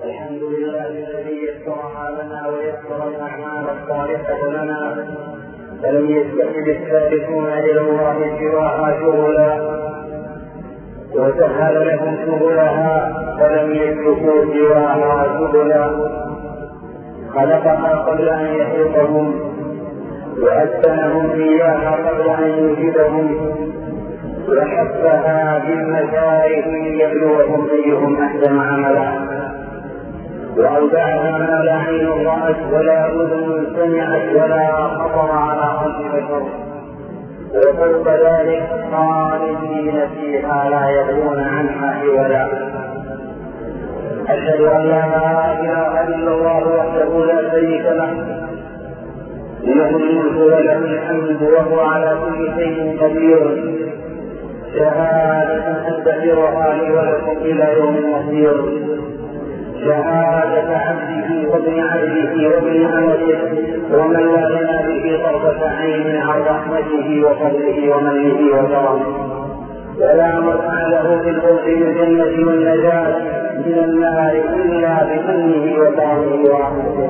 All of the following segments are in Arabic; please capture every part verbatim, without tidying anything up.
الحمد لله الذي يسرها لنا ويسر الأعمال الصالحة لنا، فلم يتخذ السابقون إلى الله سواها شغلا، وسهل لهم سبلها فلم يسلكوا سواها سبلا. خلقها قبل أن يخلقهم، وأسكنهم إياها قبل أن يوجدهم، وحفها بالمشارف ليبلوهم أيهم أحسن عملا، وأودعها ما لا عين رأت ولا أذن سمعت ولا خطر على قلب بشر، وفوق ذلك خالدين فيها لا يبغون عنها حولا. أشهد أن لا إله إلا الله وحده لا شريك له، له الملك وله الحمد وهو على كل شيء قدير، شهادة أستغفرها لي ولكم إلى يوم المصير، شهادة عبده وابن عبده وابن أمته ومن لا لنا به طرفة عين عن رحمته وفضله ومنه وكرمه، ولا مرعى له في الفوز بالجنة والنجاة من النار إلا بمنه وكرمه ورحمته.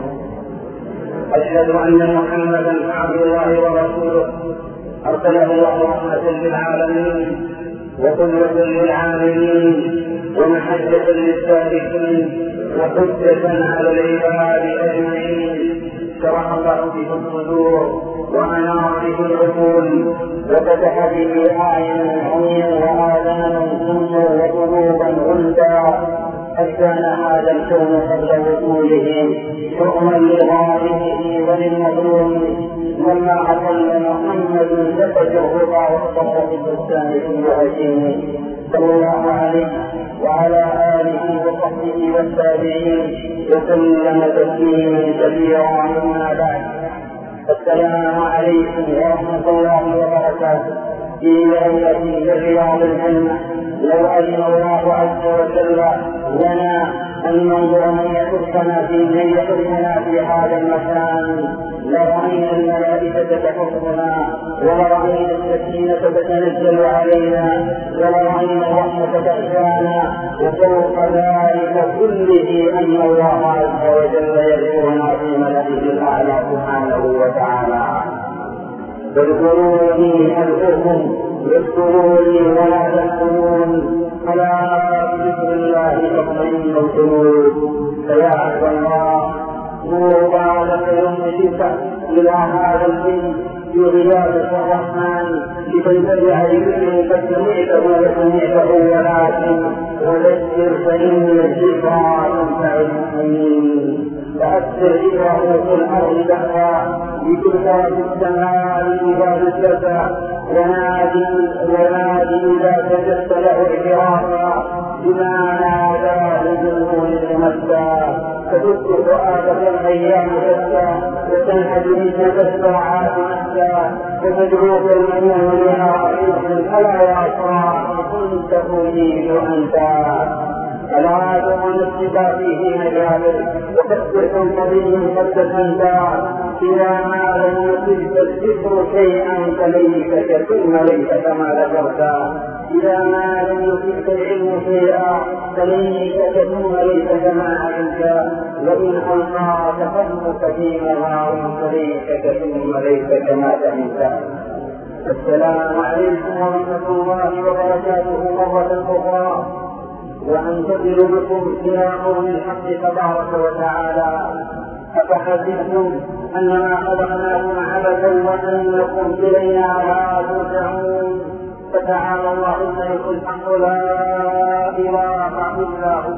أشهد أن محمدا عبد الله ورسوله أرسله الله رحمة للعالمين وقدوة للعاملين ومحجة للسالكين وحجة على العباد أجمعين، شرح الله به الصدور وأنار به العقول وفتح به أعين عميا وآذانا سما وقلوبا غلبا. قد كان هذا الكون قبل وصوله شؤما لغائبه وللمظلوم، لما أقل محمد سكت الرضا واختص بالبستان في وهشيمه، صلى الله عليه وعلى آله وصحبه والتابعين وسلم تسليما كثيرا. أما بعد، السلام عليكم ورحمة الله وبركاته. في ليلة من رياض الجنة لو أذن الله عز وجل لنا أن ننظر من يحثنا في من يحثنا في هذا المكان لرأينا الملائكة تحفنا، ولرأينا السكينة تتنزل علينا، ولرأينا الرحمة تغشانا، وفوق ذلك كله أن الله عز وجل يذكرنا في ملائكته الأعلى سبحانه وتعالى. فاذكروني أذكركم واذكروني ولا تذكرون، فلا بذكر الله تطمئن القلوب. فيا عبد الله نوبا لك يوم جئت إلى هذا الدين في غيابة الرحمن لكي ترجع لذكره قد سمعته وسمعته، ولكن وذكر فإن الذكرى تنفع المؤمنين. فأكثر ذكره في الأرض دهرا بتلك في السماء إذا زلزلت، ونادي ونادي إذا سجدت له اعترافا بما نادى لجنون المسا. تدق فؤادك الأيام شتى وتنهج منك الساعات مسا، وتدعوك المنون يا رحيم ألا يا صاح كنت تريد أنت. ألا تكن نفسك فيه مجابر وتكبر قضي قد تنتهى، إذا ما لم يصبك الذكر شيئا فليتك ثم ليتك ما ذكرت، إذا ما لم يصبك العلم شيئا فليتك ثم ليتك ما علمت، وإن ألقاك فضلك في مغار فليتك ثم ليتك ما فهمت. السلام عليكم ورحمة الله وبركاته مرة أخرى، وأنتظر بكم إلى قول الحق تبارك وتعالى. أفحسبتم أنما خلقناكم عبثا وأنكم إلينا لا ترجعون؟ فتعالى الله الملك الحق لا إله إلا هو،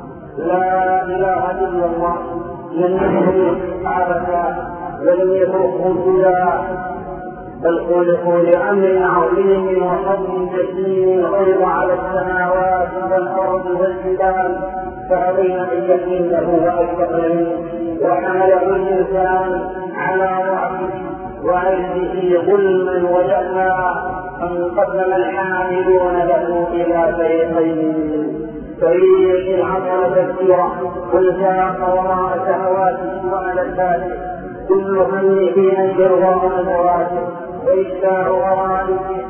لا إله إلا الله. لم يكن عبثا ولم يتركوا سدى، بل خلقوا لأمر عظيم وفضل جسيم غير على السماوات والأرض والجبال، فأبين أن يحمله وأشفقن منه، وحمله الإنسان على ضعفه وعجزه ظلما وجهلا، فانقسم الحاملون له إلى فريقين، فريق عطل تذكيره وانساق وراء شهواته وملذاته، كل هم في أن يرضى المراتب وإشباع غرائبه،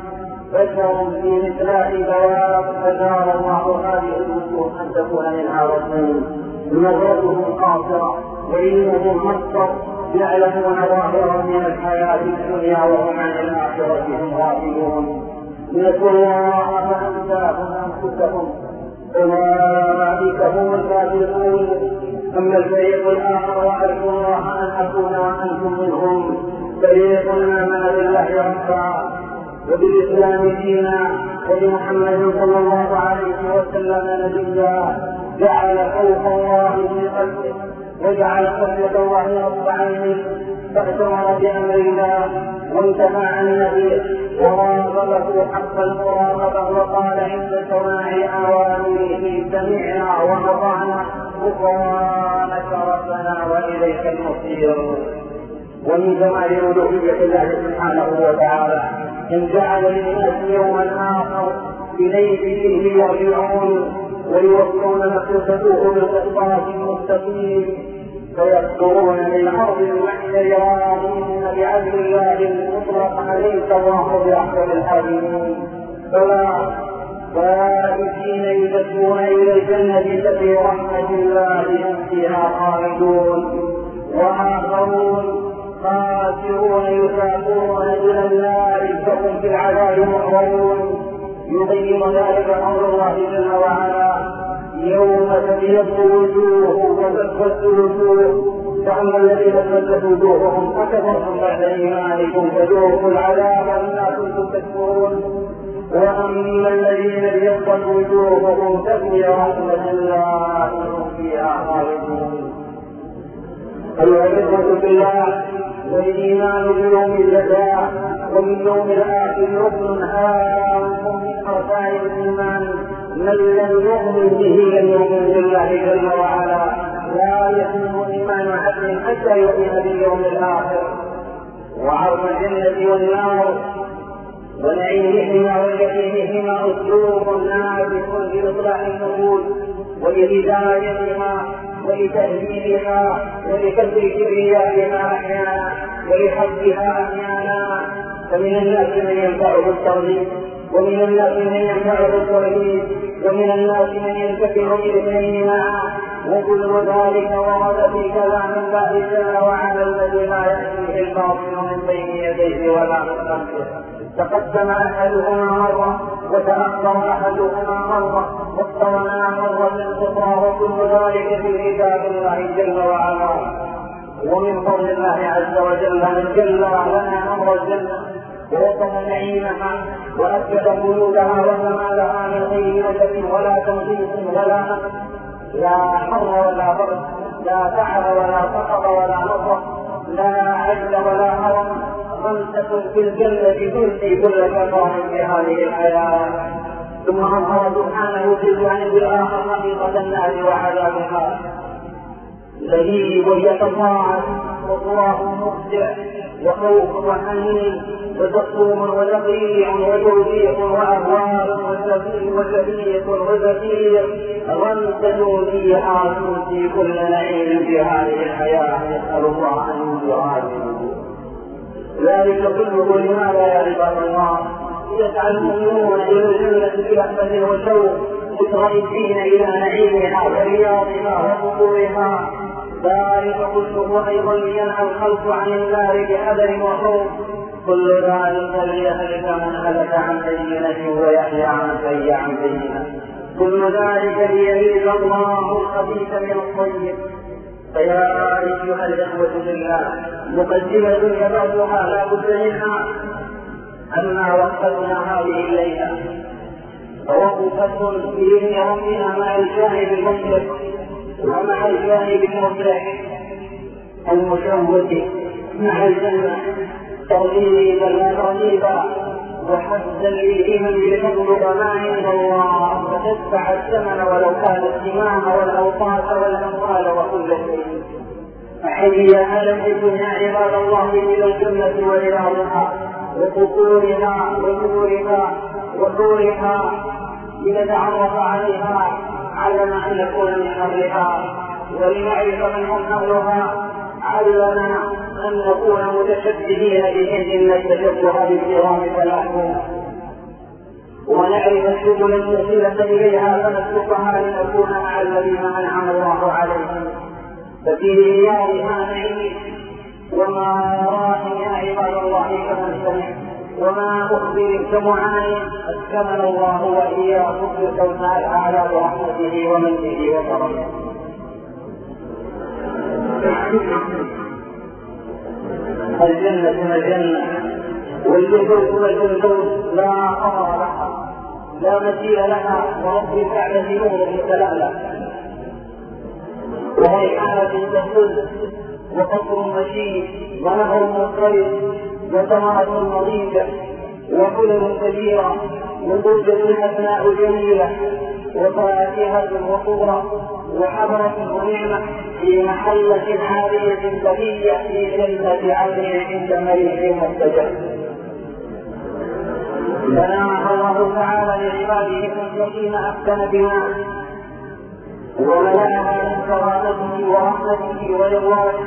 بشر في مثلاء دواب فجعل الله هذه الوجوه ان تكون منها رسول نظرتهم قاصره وعلمهم مقصر يعلمون ظاهرا من الحياه الدنيا وهم عن الاخره هم غافلون نسوا الله فانساهم انفسهم اولئك هم الكافرون. اما الفريق الاخر وارجو الله ان اكون وانتم منهم فريق امن بالله ربا وبالاسلام دينا وبمحمد صلى الله عليه وسلم نبيا جعل خوف الله في قلبه وجعل خشيه الله رب عينه فاعتمر بامر الله وانتهى عن نبيه وراقبه حق المراقبه وقال عند سماع اوامره سمعنا واطعنا غفرانك ربنا واليك المصير. ومن جمال الوهيه الله سبحانه وتعالى ان جعل للناس يوما اخر اليه فيه يرجعون ويوفون ما كسبوه بالقسطاس المستقيم فيصدرون من ارض المحشر راضين بعدل الله المطلق اليس الله باحسن الحاكمين فلا فائزين يدخلون الى الجنه التي رحمه الله هم فيها خالدون واخرون خاسرون يساقون الى النار فهم في العذاب محضرون. يبين ذلك امر الله جل وعلا يوم تبيض وجوه وتسود وجوه فاما الذين اسودت وجوههم فكفرتم بعد ايمانكم فذوقوا العذاب بما كنتم تكفرون واما الذين ابيضت وجوههم ففي رحمه الله هم فيها خالدون. العزة بالله والايمان باليوم الجزاء ومن يوم الاخر ركن هام من اركان الايمان من لم يؤمن به لم يؤمن بالله جل وعلا لا يتم ايمان عبد حتى يؤمن باليوم الاخر وعرض الجنه والنار ونعيمهما وجحيمهما اسلوب نابت لاصلاح النفوس ولهدايتها ولتهذيبها ولكسر كبريائها احيانا ولحبها احيانا. فمن الناس من ينفعه الترغيب ومن الناس من ينفعه الترهيب ومن الناس من ينتفع باثنيهما وكل ذلك ورد في كلام الله جل وعلا الذي لا ياتيه الباطل من بين يديه ولا من خلفه. تقدم احدهما مره وتاخر احدهما مره واقترنا مره اخرى وكل ذلك في كتاب الله جل وعلا. ومن فضل الله عز وجل ان جل لنا امر الجنه ووصف نعيمها واكد قلوبها وما لها من غير نكد ولا تنقيص ولا نقص لا حر ولا برد لا تعب ولا سقط ولا نصر لا عجل ولا هرم خمسة في الجنة تؤتي كل كفار في هذه الحياة. ثم أظهر سبحانه في الجانب الآخر حقيقة النار وعذابها لهيب يتضاعف وصراخ مخدع وخوف وحنين وتقوم وتقريع وتوبيخ واهوال وشفيق وزفير غمسة فيها تؤتي كل نعيم في هذه الحياة نسأل الله أن يعافيه. ذلك كله لماذا يا عباد الله؟ يسعى المؤمنون إلى الجنة برحمة وشوق متغيثين إلى نعيمها ورياضها وقبورها. ذلك كله أيضا لينهى الخلق عن النار بحذر وخوف. كل ذلك ليهلك من هلك عن بينة ويحيى عن حي عن بينة. كل ذلك ليميز الله الخبيث من الطيب. فيا أيها الإخوة بالله مقدمة يبعثها لا بد منها. أما وقفتنا هذه الليلة فوقفة بإذن ربنا مع الجانب المشرق ومع الجانب المفرح المشوق مع الجنة ترغيبا وترهيبا وحثا للهمم لتطلب ما عند الله وتدفع الثمن ولو كان الدماء والاوقات والاموال وكل شيء. فحي على الدنيا عباد الله الى الجنه ورياضها وقصورها ونورها وحورها لنتعرف عليها على ما ان نكون من اهلها ولنعرف من هم اهلها. علمنا ان نكون متشبهين بهم التشبه بالكرام فلاحهم ونعرف السبل الموصلة إليها فنسلكها لنكون مع الذين أنعم الله عليهم. ففي رياضها نعيم وما راح يا عباد الله كمن سمع وما أخبر كمعاني أسكننا الله وإياكم في الكون الأعلى برحمته ومنه وكرمه. الجنة الجنة والجنة والجنة لا قرار لها لا مثيل لها، ورب الكعبة نور متلألأ وريحانة تفوز وقصر مشيد ونهر مضطرب وثمرة نضيجة وحلل كبيرة وزوجة حسناء جميلة وفاكهة وخضرة وحضرة ونعمة في محلة عالية بهية في جنة عدن عند مليك مرتجى. بناها الله تعالى لعباده المتقين أحسن بناء وملأها من كرامته ورحمته ورضوانه،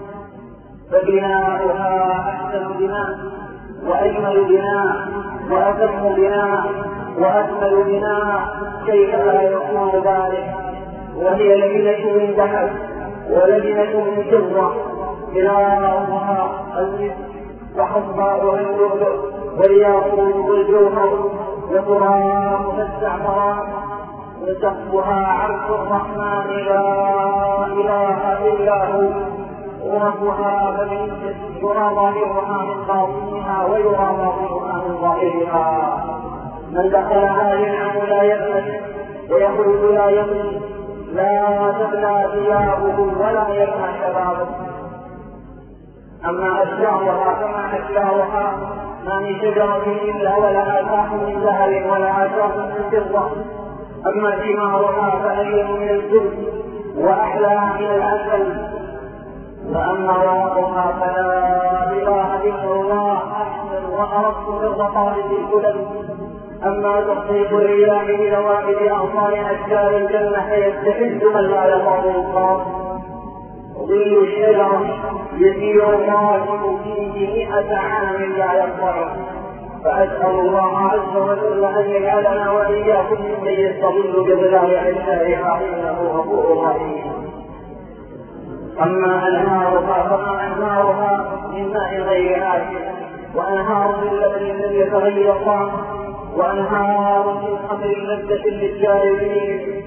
فبناؤها أحسن بناء وأجمل بناء وأتم بناء وأكمل بناء كيف لا يكون ذلك، وهي لبنة من ذهب ولبنة من فضة بناؤها المسك وحصباؤها اللؤلؤ والياقوت والجوهر وترابها الزعفران وسقفها عرش الرحمن لا إله إلا هو، وربها فمن يرى ظاهرها من باطنها ويرى باطنها من ظاهرها. من دخلها ينعم لا يأمن ويخرج لا يمن، لا تبلى ثيابه ولا يرمى شبابه. أما أشجارها فما أشجارها ما من شجرة إلا ولها ساق من ذهب ولها ساق من فضة. أما ثمارها فألين من الزبد وأحلى من العسل. وأما ورقها فلا إله إلا الله أحسن وأرق من رقائق الكلب. أما تصديق الرياح بنواحد أغصان أشجار الجنة فيستحد من لا يخاف الخاص. ظل الشجرة يسير الراكب فيه مئة عام لا يقطعه. فأسأل الله عز وجل أن يجعلنا وإياكم ممن يستظل بظلال أشجارها إنه غفور رحيم. أما أنهارها فما أنهارها من ماء غير آسف، وأنهار من لبن لم يتغير طعمه، وأنهار من خمر لذة للشاربين،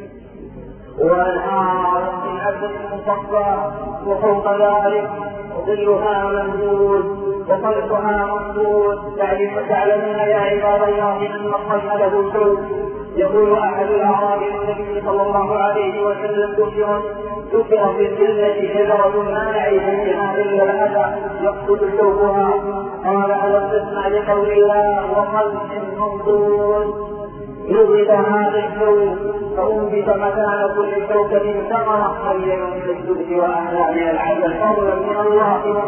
وأنهار من عسل مصفى، وفوق ذلك ظلها ممدود وطلقها ممدود. تعلمون يا عباد الله أن الطلق له شوك. يقول أحد الأعراب للنبي صلى الله عليه وسلم ذكر في الجنة شجرة ما نعيش بها إلا الأذى يقصد شوكها. قال ألم تسمع لقول الله وطلق ممدود؟ نضج هذا الشوك فأنبت مكان كل شوكة ثمرة خير من الزبد وأحلى من العسل فضلا من الله.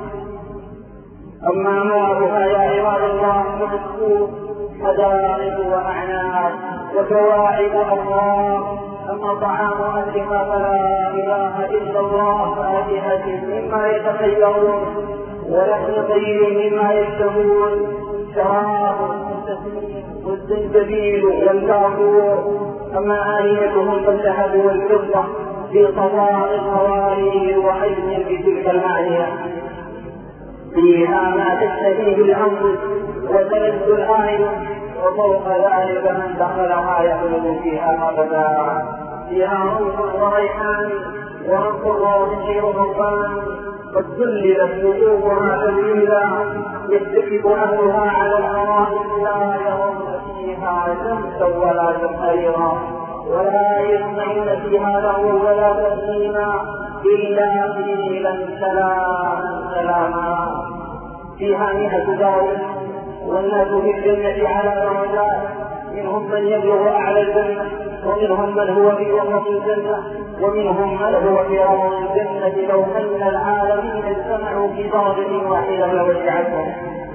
أما ماؤها يا عباد الله فمسكوب حدائق وأعناب وكواعب أبواب. أما طعام أهلها فلا إله إلا الله، فاكهة مما يتخيرون ولحم طير مما يشتهون، شراب والزنجبيل والكافور. أما آنيتهم فالذهب والفضة في قضاء القوارير وحجم بتلك المعية فيها ما تشتهيه الأنفس وتلذ الأعين، وفوق ذلك من دخلها يخلد فيها أبدا. فيها روح وريحان ورق وغير ربان، قد ذللت وجوهها تذليلا يتكئ أهلها على الأرائك لا يرون فيها شمسا ولا زمهريرا ولا يسمعون فيها لغوا ولا تأثيما إلا قيلا سلاما سلاما. فيها مئة دار والناس في الجنة على درجات، منهم من يبلغ أعلى الجنة ومنهم من هو في وسط الجنة ومنهم من هو في روض الجنة. لو أن العالمين اجتمعوا في درجة واحدة لوسعتهم.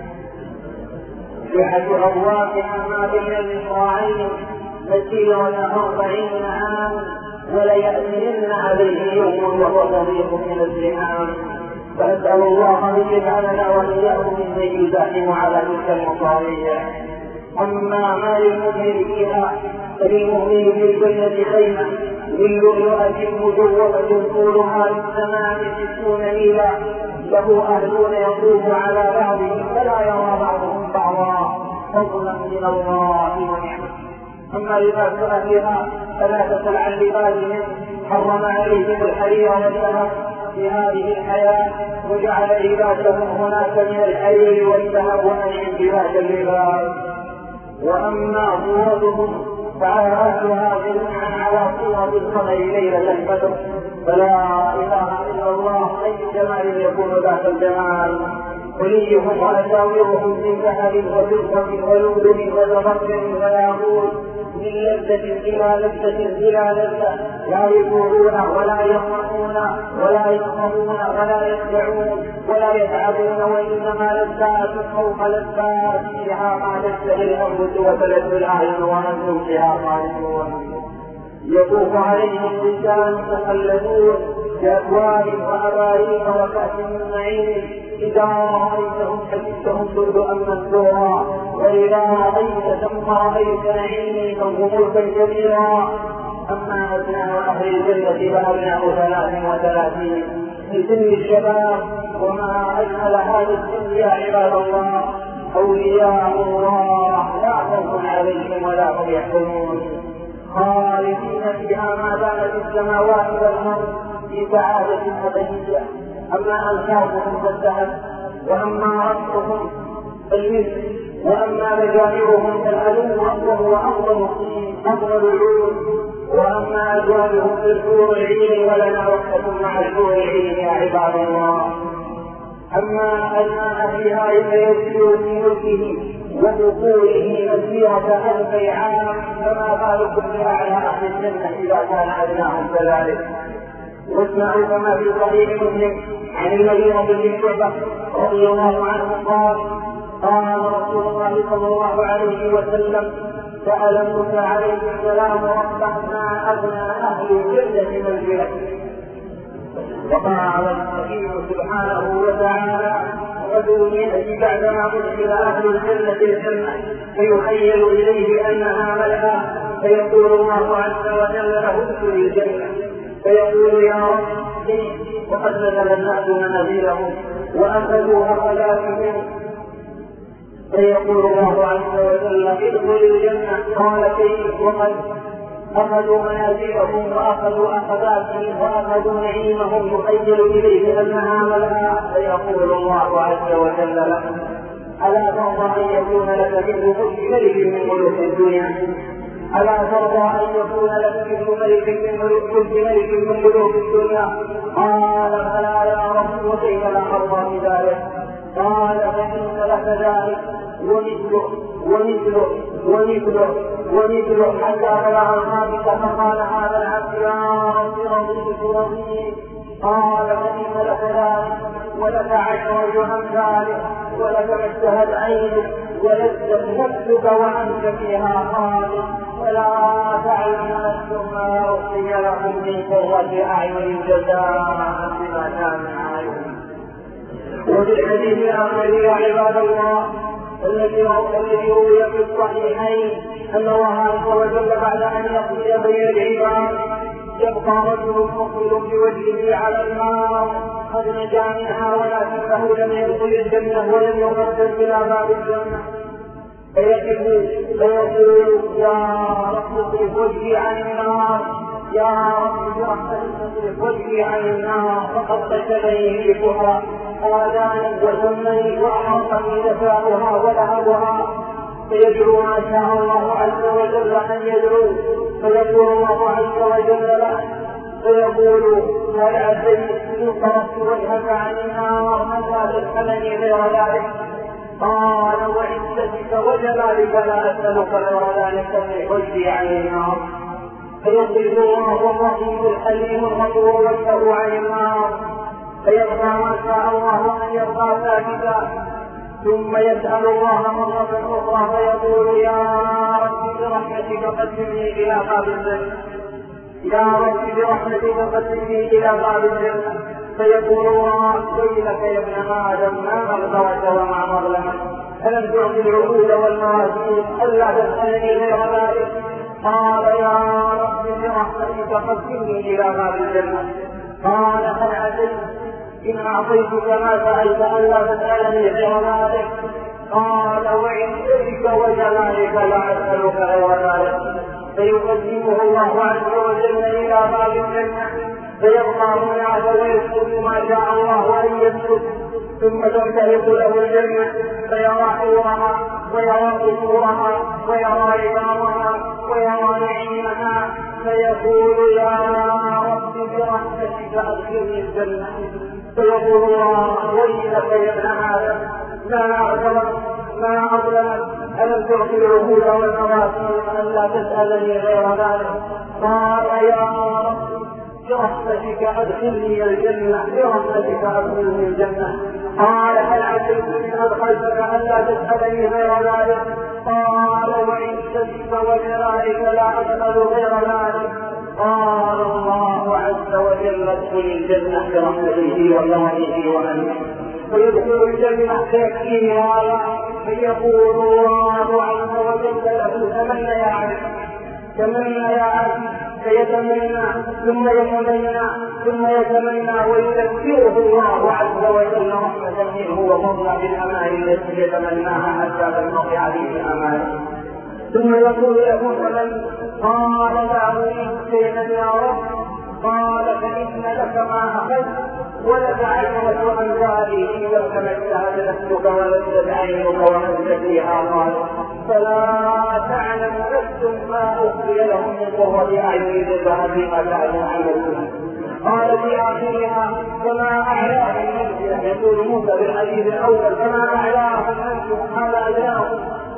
سعة أبوابها ما بين المصراعين مسيرة أربعين عام، وليأتين عليه يوم وهو ضيق من الزحام. فأسأل الله أن يجعلنا وإياكم ممن يزاحم على تلك المصاريع. أما ما للمؤمن فيها فللمؤمن في الجنة خيمة من لؤلؤة مجوفة طولها للسماء ستون ميلا له أهلون يطوف على بعضهم فلا يرى بعضهم بعضا فضلا من الله ونعمه. أما لباس أهلها فلا تسل عن لباسهم حرم عليهم الحرير والذهب في هذه الحياة وجعل لباسهم هناك من الحرير والذهب ومنع لباس اللباس. وأما صورتهم فأهلها جميعا على صورة القمر ليلة البدر فلا إله إلا الله أي جمال يكون ذات الجمال. وليهم وأساورهم من ذهب وفضة ولؤلؤ وزبرجد وياقوت من لذة إلى لذة إلى لذة لا يجوعون ولا يظمؤون ولا يظمؤون ولا يخدعون ولا يتعبون وإنما لذات فوق لذات فيها ما تشتهي الأنفس وتلذ الأعين وأنتم فيها خالدون. يطوف عليهم رجال مخلدون بأكواب وأباريق وكأس من معين إذا رأيتهم حسبتهم لؤلؤا منثورا وإذا رأيت ثم رأيت نعيما وملكا كبيرا. أما أبناء أهل الجنة فأبناء ثلاث وثلاثين في سن الشباب وما أجمل هذا السن يا عباد الله. أولياء الله لا خوف عليهم ولا هم يحزنون خالدين فيها ما دامت السماوات والأرض في سعادة أبدية. أما ألفاظهم فالذهب وأما ربهم فالمثل وأما مجامرهم فالعلو وهو أفضل أفضل العلوم. وأما أزواجهم فالحور العين ولنا وقفة مع الحور العين يا عباد الله. أما أبناء أهلها فيسير في ملكه ودخوله مسيرة ألف عام فما بالكم بأعلى أهل الجنة إذا كان أبناهم كذلك. واسمعوا كما في صحيح مسلم عن المغيرة بن شعبة رضي الله عنه قال قال رسول الله صلى الله عليه وسلم سأل موسى عليه السلام ربه ما أبنى أهل الجنة منزله وقال الحكيم سبحانه وتعالى رجل يأتي بعدما أدخل أهل الجنة الجنة فيخيل إليه أنها ملأى فيقول الله عز وجل له ادخل الجنة فيقول يا رب وقد نزل الناس منازلهم وأخذوا أخلاقهم فيقول الله عز وجل ادخل الجنة قال كيف وقد أخذوا منازلهم وأخذوا أخذاتهم وأخذوا نعيمهم يخيل إليه أنها ملأى فيقول الله عز وجل له ألا ترضى أن يكون لك مثل ملك من ملوك الدنيا ألا ترضى أن يكون لك مثل ملك من ملوك ملك من ملوك الدنيا قال فلا يا رب وكيف لا أرضى بذلك قال فإن لك ذلك ومثله ومثله ومثله ومثله حتى بلغ الخامسة فقال هذا العبد يا رب رضيت رضيت قال فإن لك ذلك ولك عشرة أمثالك ولك ما اشتهت عينك ولذت نفسك وأنت فيها خالد ولا تعلم نفس ما أخفي لهم من قرة أعين جزاء بما كانوا يعملون. وفي الحديث الآخر يا عباد الله الذي روي في الصحيحين أن الله عز وجل بعد أن يقضي بين العباد يبقى رجل مقبل بوجهه على النار قد نجا منها ولكنه لم يدخل الجنة ولم يقدم إلى باب الجنة فيجب فيقول يا رب اصرف وجهي عن النار يا رب برحمتك اصرف وجهي عن النار فقد قتلني ريحها آذاني وسمني وأحاطني نفاقها ولهبها فيدعو ما شاء الله عز وجل أن يدعو فيقول الله عز وجل له فيقول هل عبدي إن طرفت وجهك عن النار ماذا تسألني غير ذلك قال وعزتك وجلالك لا أسألك غير ذلك من وجهي عن النار فيصرف الله الرحيم الحليم الغفور وجهه عن النار فيرضى ما شاء الله أن يرضى ذلك ثم يسأل الله مرة أخرى فيقول يا رب برحمتك قدمني إلى باب الجنة يا رب برحمتك قدمني إلى باب الجنة فيقول الله ويلك يا ابن آدم ما مغفرك وما مظلمك ألم تعطي العقول والموازين ألا تسألني غير ذلك؟ قال يا رب برحمتك قدمني إلى باب الجنة. قال هل عسيت إن أعطيتك ما سألت ألا تسألني غير ذلك؟ قال وعزتك وجلالك لا أسألك غير ذلك. فيقدمه الله عز وجل إلى باب الجنة فيبقى هناك ويسكت ما شاء الله أن يسكت، ثم تمتلك له الجنة فيرى حورها ويرى قصورها ويرى عظامها ويرى نعيمها فيقول يا رب برحمتك أدخلني الجنة. فيقول الله ويلك يا ابن آدم ما أعظمك ما أظلمك ألم تعطي العهود والمواثيق ألا تسألني غير ذلك؟ قال يا رب برحمتك أدخلني الجنة برحمتك أدخلني الجنة. قال هل عسيت إن أدخلتك ألا تسألني غير ذلك؟ قال وعزتك وجلالك لا أسأل غير ذلك. قال الله عز وجل ادخل الجنة برحمته وكرمه ومنه. فيدخل الجنة فيكفيه هذا فيقول الله عز وجل له تمنى يا عبد تمنى يا عبد فيتمنى ثم يتمنى ثم يتمنى ويذكره الله عز وجل رحمة منه وفضلا بالأمان التي يتمناها حتى تنقطع عليه أمانه. ثم يقول له فمن؟ قال لا أريد شيئا يا رب. قال فإن لك ما أخذت ولك عشرة أمثاله وتمتعت نفسك ولذت عينك ومزت فيها. قال فلا تعلم نفس ما أخفي لهم من قرة أعين جزاء بما كانوا يعملون. قال في آخرها فما أعلاهم نفسي يقول موسى بالحديث الأول فما أعلاهم نفسهم هذا أدناهم.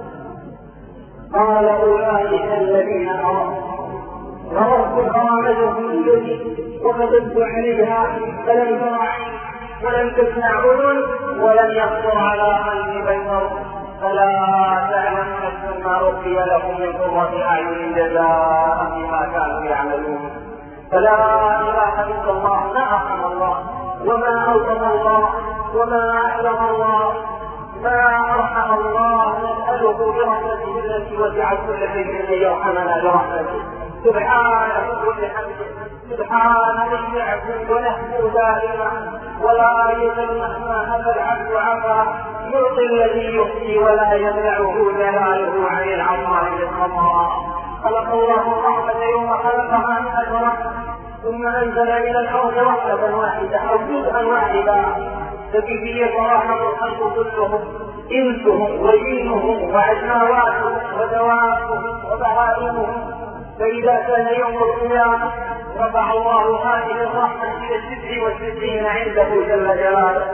قال أولئك الذين أرادوا غرست كرامتهم بيدي وكتبت عليها فلم تر عين ولم تسمع اذن ولم يخطر على قلب بشر. فلا تعلم نفس ما اخفي لهم من قرة اعين جزاء بما كانوا يعملون. فلا اله الا الله ما اعظم الله وما اوثق الله وما اعلم الله ما ارحم الله. نساله برحمته التي وسعت كل شيء ان يرحمنا برحمته سبحانه وبحمده سبحان من يعبد ونحن دائما ولا يزل مهما هدى العبد عفا يعطي الذي يحيي ولا يمنعه جلاله عن العطاء بالقضاء. خلق الله الرحمة يوم خلقها من أجرة ثم أنزل إلى الأرض رحمة واحدة أو جزءا واحدا فبه يتراحم الخلق كلهم إنسهم وجنهم وعجماواتهم ودوابهم وبهائمهم. فإذا كان يوم القيامة رفع الله هذه الرحمة إلى الستر والستين عنده جل جلاله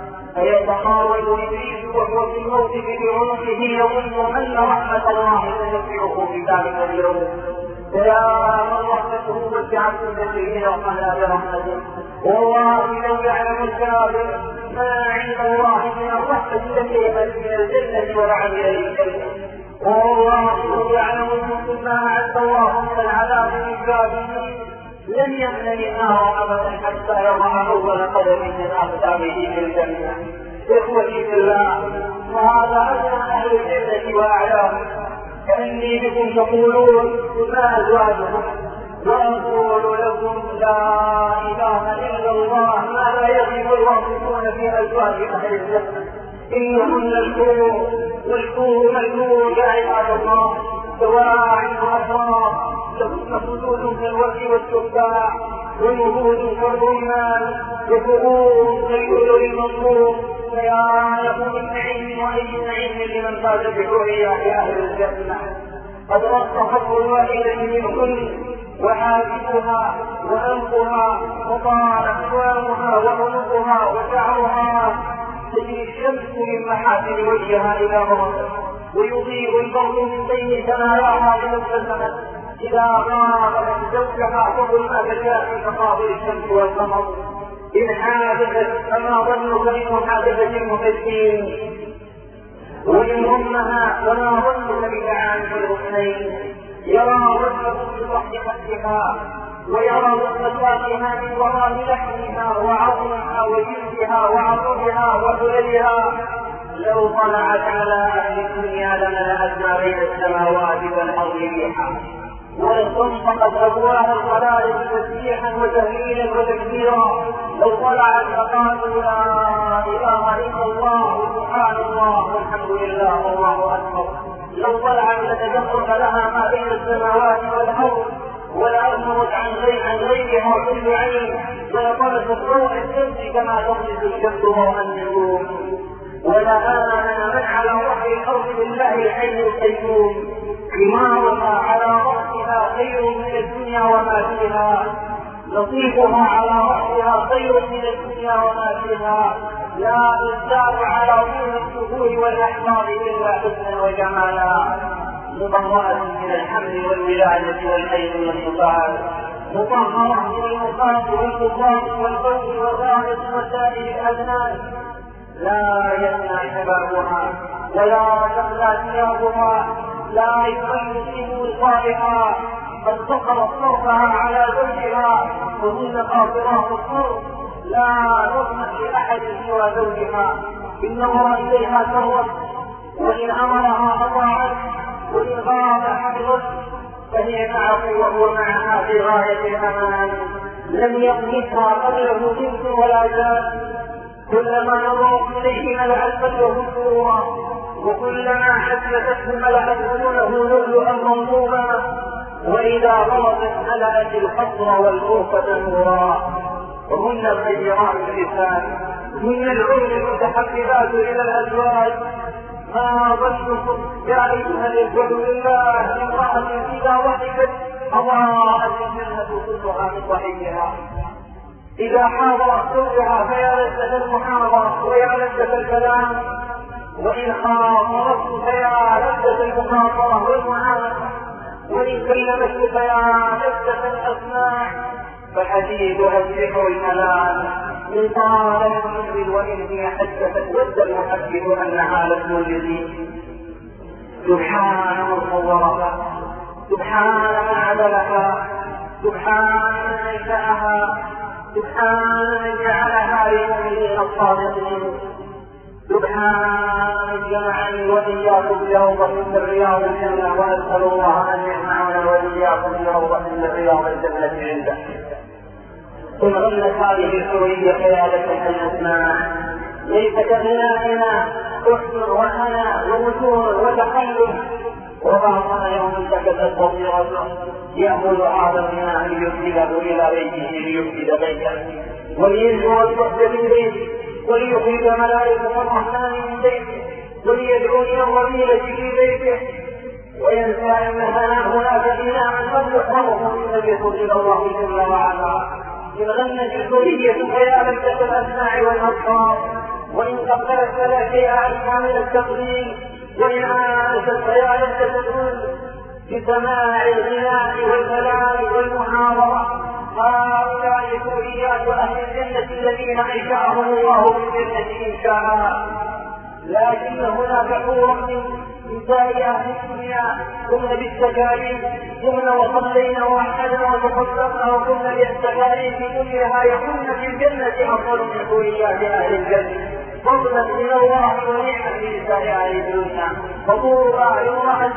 فيتقاول إبليس وهو في الموقف بعنقه يظن أن رحمة الله تنفعه في ذلك اليوم. فيا من رحمته وسعت كل شيء وقنا برحمته. والله لو يعلم الكافر ما عند الله من الرحمة لكيفت من الجنة ولعن إليه الجنة. والله لو يعلم المسلم ما أعد الله من العذاب للكافرين لن يمنع النار أبدا حتى يضع أول قدم من أقدامه في الجنة. إخوتي في الله وهذا أدنى أهل الجنة وأعلاهم. كأني بكم تقولون ما أزواجهم وأقول لكم لا إله إلا الله ما لا يغيب الواصفون في أزواج أهل الجنة. إنهن الحور والحور ملكون يا عباد الله سواعد وأسرار لهن خدود كالورد والتفاح ونبوذ كالرمان وفؤوس كالجلل المنصور. فيا له من نعيم وأي نعيم لمن فاز بحريات أهل الجنة. قد رق حق الواحدة منكن وحاجبها وأنفها وطال أكوامها وعنقها وشعرها تجري الشمس من محاسن وجهها إلى مرض ويضيء البر من بين ثناياها بمبتسمة إذا غابت زوجها فظلمة الجاهل كقاضي الشمس والقمر. إن حادثت فما ظنك بمحادثة المحدثين وإن أمها وما ظنك بتعاني الحسنين. يرى وجهه بضحكتها ويرى مصداقها من وراء لحمها وعظمها وجلدها وعظمها وحللها لو طلعت على أهل الدنيا لملأت ما بين السماوات والأرض ريحا، وانطلقت أبواب الخلائق تسبيحا وتهليلا وتكبيرا. لو طلعت فقالوا لا إله إلا الله سبحان الله والحمد لله والله أكبر. لو طلعت لتجرد لها ما بين السماوات والأرض، ولأظهرت عن غير عن غيرها كل عين، ولطلت ضوء الشمس كما تطلق الشمس ضوء النجوم. ولآمن من على وحي الأرض بالله الحي القيوم، ثمارها على رأسها خير من الدنيا وما فيها، نصيبها على رأسها خير من الدنيا وما فيها. لا يزداد على طول الشهور والأحبار إلا حسنا وجمالا، مطهرة من الحمل والولادة والحيض والنفاس، مطهرة من المصاب والكفار والبول والغائط وسائر الأذنان. لا يفنى شبابها ولا تبلى ثيابها، لا يبين وصالها، قد سقطت صرفها على زوجها، وهن قاصرات الصرف لا تضمن لأحد سوى زوجها. إن نظر إليها سرت، وإن أمرها أطاعت، وإن غاب حفظت، فهي معه وهو معها في غاية الأمان. لم يقنطها قبله جنس ولا جان، كلما نظرت إليه ملأت وجهه سرورا، وكلما حدثته ملأت عيونه لؤلؤا منظوما، وإذا غلطت ملأت القصر والغرفة نورا. وهن الخيرات اللسان، هن العين المتحفزات إلى الأزواج. ما ظنكم يا أيها الإخوة بالله امرأة إذا ضحكت أضاءت الجنة كلها من ضحكها، إذا حاضرت زوجها فيا لذة المحاضرة ويا لذة الكلام، وإن خاطرته فيا لذة المخاطرة والمعانقة، وإن كلمته فيا لذة الأسماع. فحديثها السحر الملال من طال المنزل، وإن هي حدثت ود المحدث أنها لم يجد. سبحان من صورها، سبحان من عدلها، سبحان من انشاها، سبحان من جعلها للمؤمنين الصادقين، سبحان من جمعني واياكم بروضة من رياض الجنة، واسال الله ان يجمعنا واياكم بروضة من رياض الجنة عنده. ثم غنت هذه الحورية خيالة الاسماع، ليس كغنائنا حسن وهنا ووجوه وتقلب. وبعضنا يوم سكتت بصيرته يأخذ هذا الماء ليرسله إلى بيته ليفسد بيته، ولينزل الصحب من بيته، وليخرج ملائكة الرحمن من بيته، وليدعو إلى الرذيلة في بيته، وينسى أن هناك بناء قد يحرمه من يدخل إلى الله جل وعلا. إن غنت الحورية فيا لذة الأسماع والأبصار، وإن قبلت فلا شيء أشبه من التقليل، وإن آنست فيا لذة الأنس بسماع الغناء والكلام والمحاضرة. هؤلاء حوريات أهل الجنة الذين أنشأهم الله في الجنة إن شاء. لكن هناك حور من نساء أهل الدنيا قمن بالتكاليف، قمن وصلينا ووحدنا وتصدقنا وقمن بالتكاليف كلها، يكون في الجنة أفضل من حوريات أهل الجنة، فضلا من الله ونعمة لنساء أهل الدنيا. فطوبى لامرأة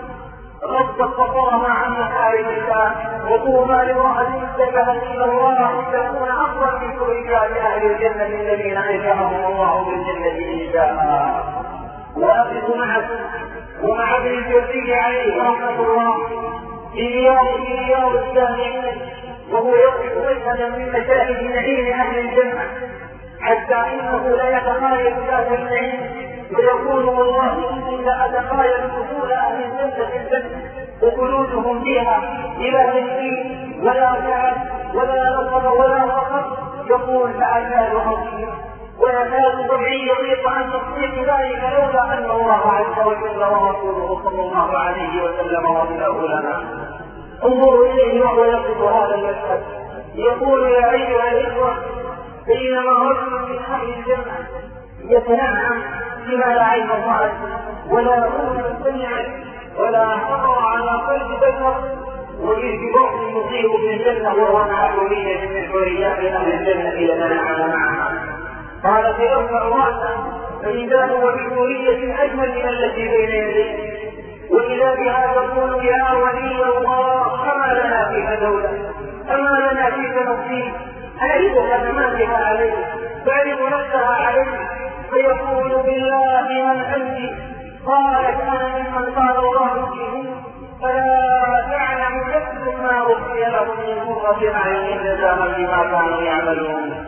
ربت بصرها عن محارم الله، وطوبى لامرأة اتجهت إلى الله تكون أفضل من حوريات أهل الجنة الذين أنشأهم الله بالجنة إن شاء. وأقف معكم ومع ابن الجوزي عليه رحمة الله في رياض السامعين، وهو يقف مشهدا من مشاهد نعيم أهل الجنة، حتى إنه لا يتخيل ذات النعيم، ويقول والله إني لأتخيل دخول أهل الجنة في الجنة وخلودهم فيها إلى تنزيل ولا تعب ولا نصب ولا فقر. يقول فأجال عظيم، ويكاد ضبعي يضيق عن تصديق ذلك لولا أن الله عز وجل ورسوله صلى الله عليه وسلم وصله لنا. انظروا إليه وهو يصف هذا المشهد، يقول يا أيها الإخوة بينما رجل من أهل الجنة يتنعم بما لا عين رأت ولا أذن سمعت ولا خطر على قلب بشر، وإذ بوقت يصيب في الجنة وهو مع حورية من حوريات أهل الجنة يتنعم معها. قال فيرفع راسه فإذا هو بحورية أجمل من التي بين يديه، وإذا بها تقول يا ولي الله أما لنا فيك دولة، أما لنا فيك نصيب، أعرض خدماتها عليه، تعرض نفسها عليه، فيقول بالله من أنت؟ قالت أنا ممن قال الله فيه فلا تعلم نفس ما أخفي لهم من قرة أعين جزاء بما كانوا يعملون.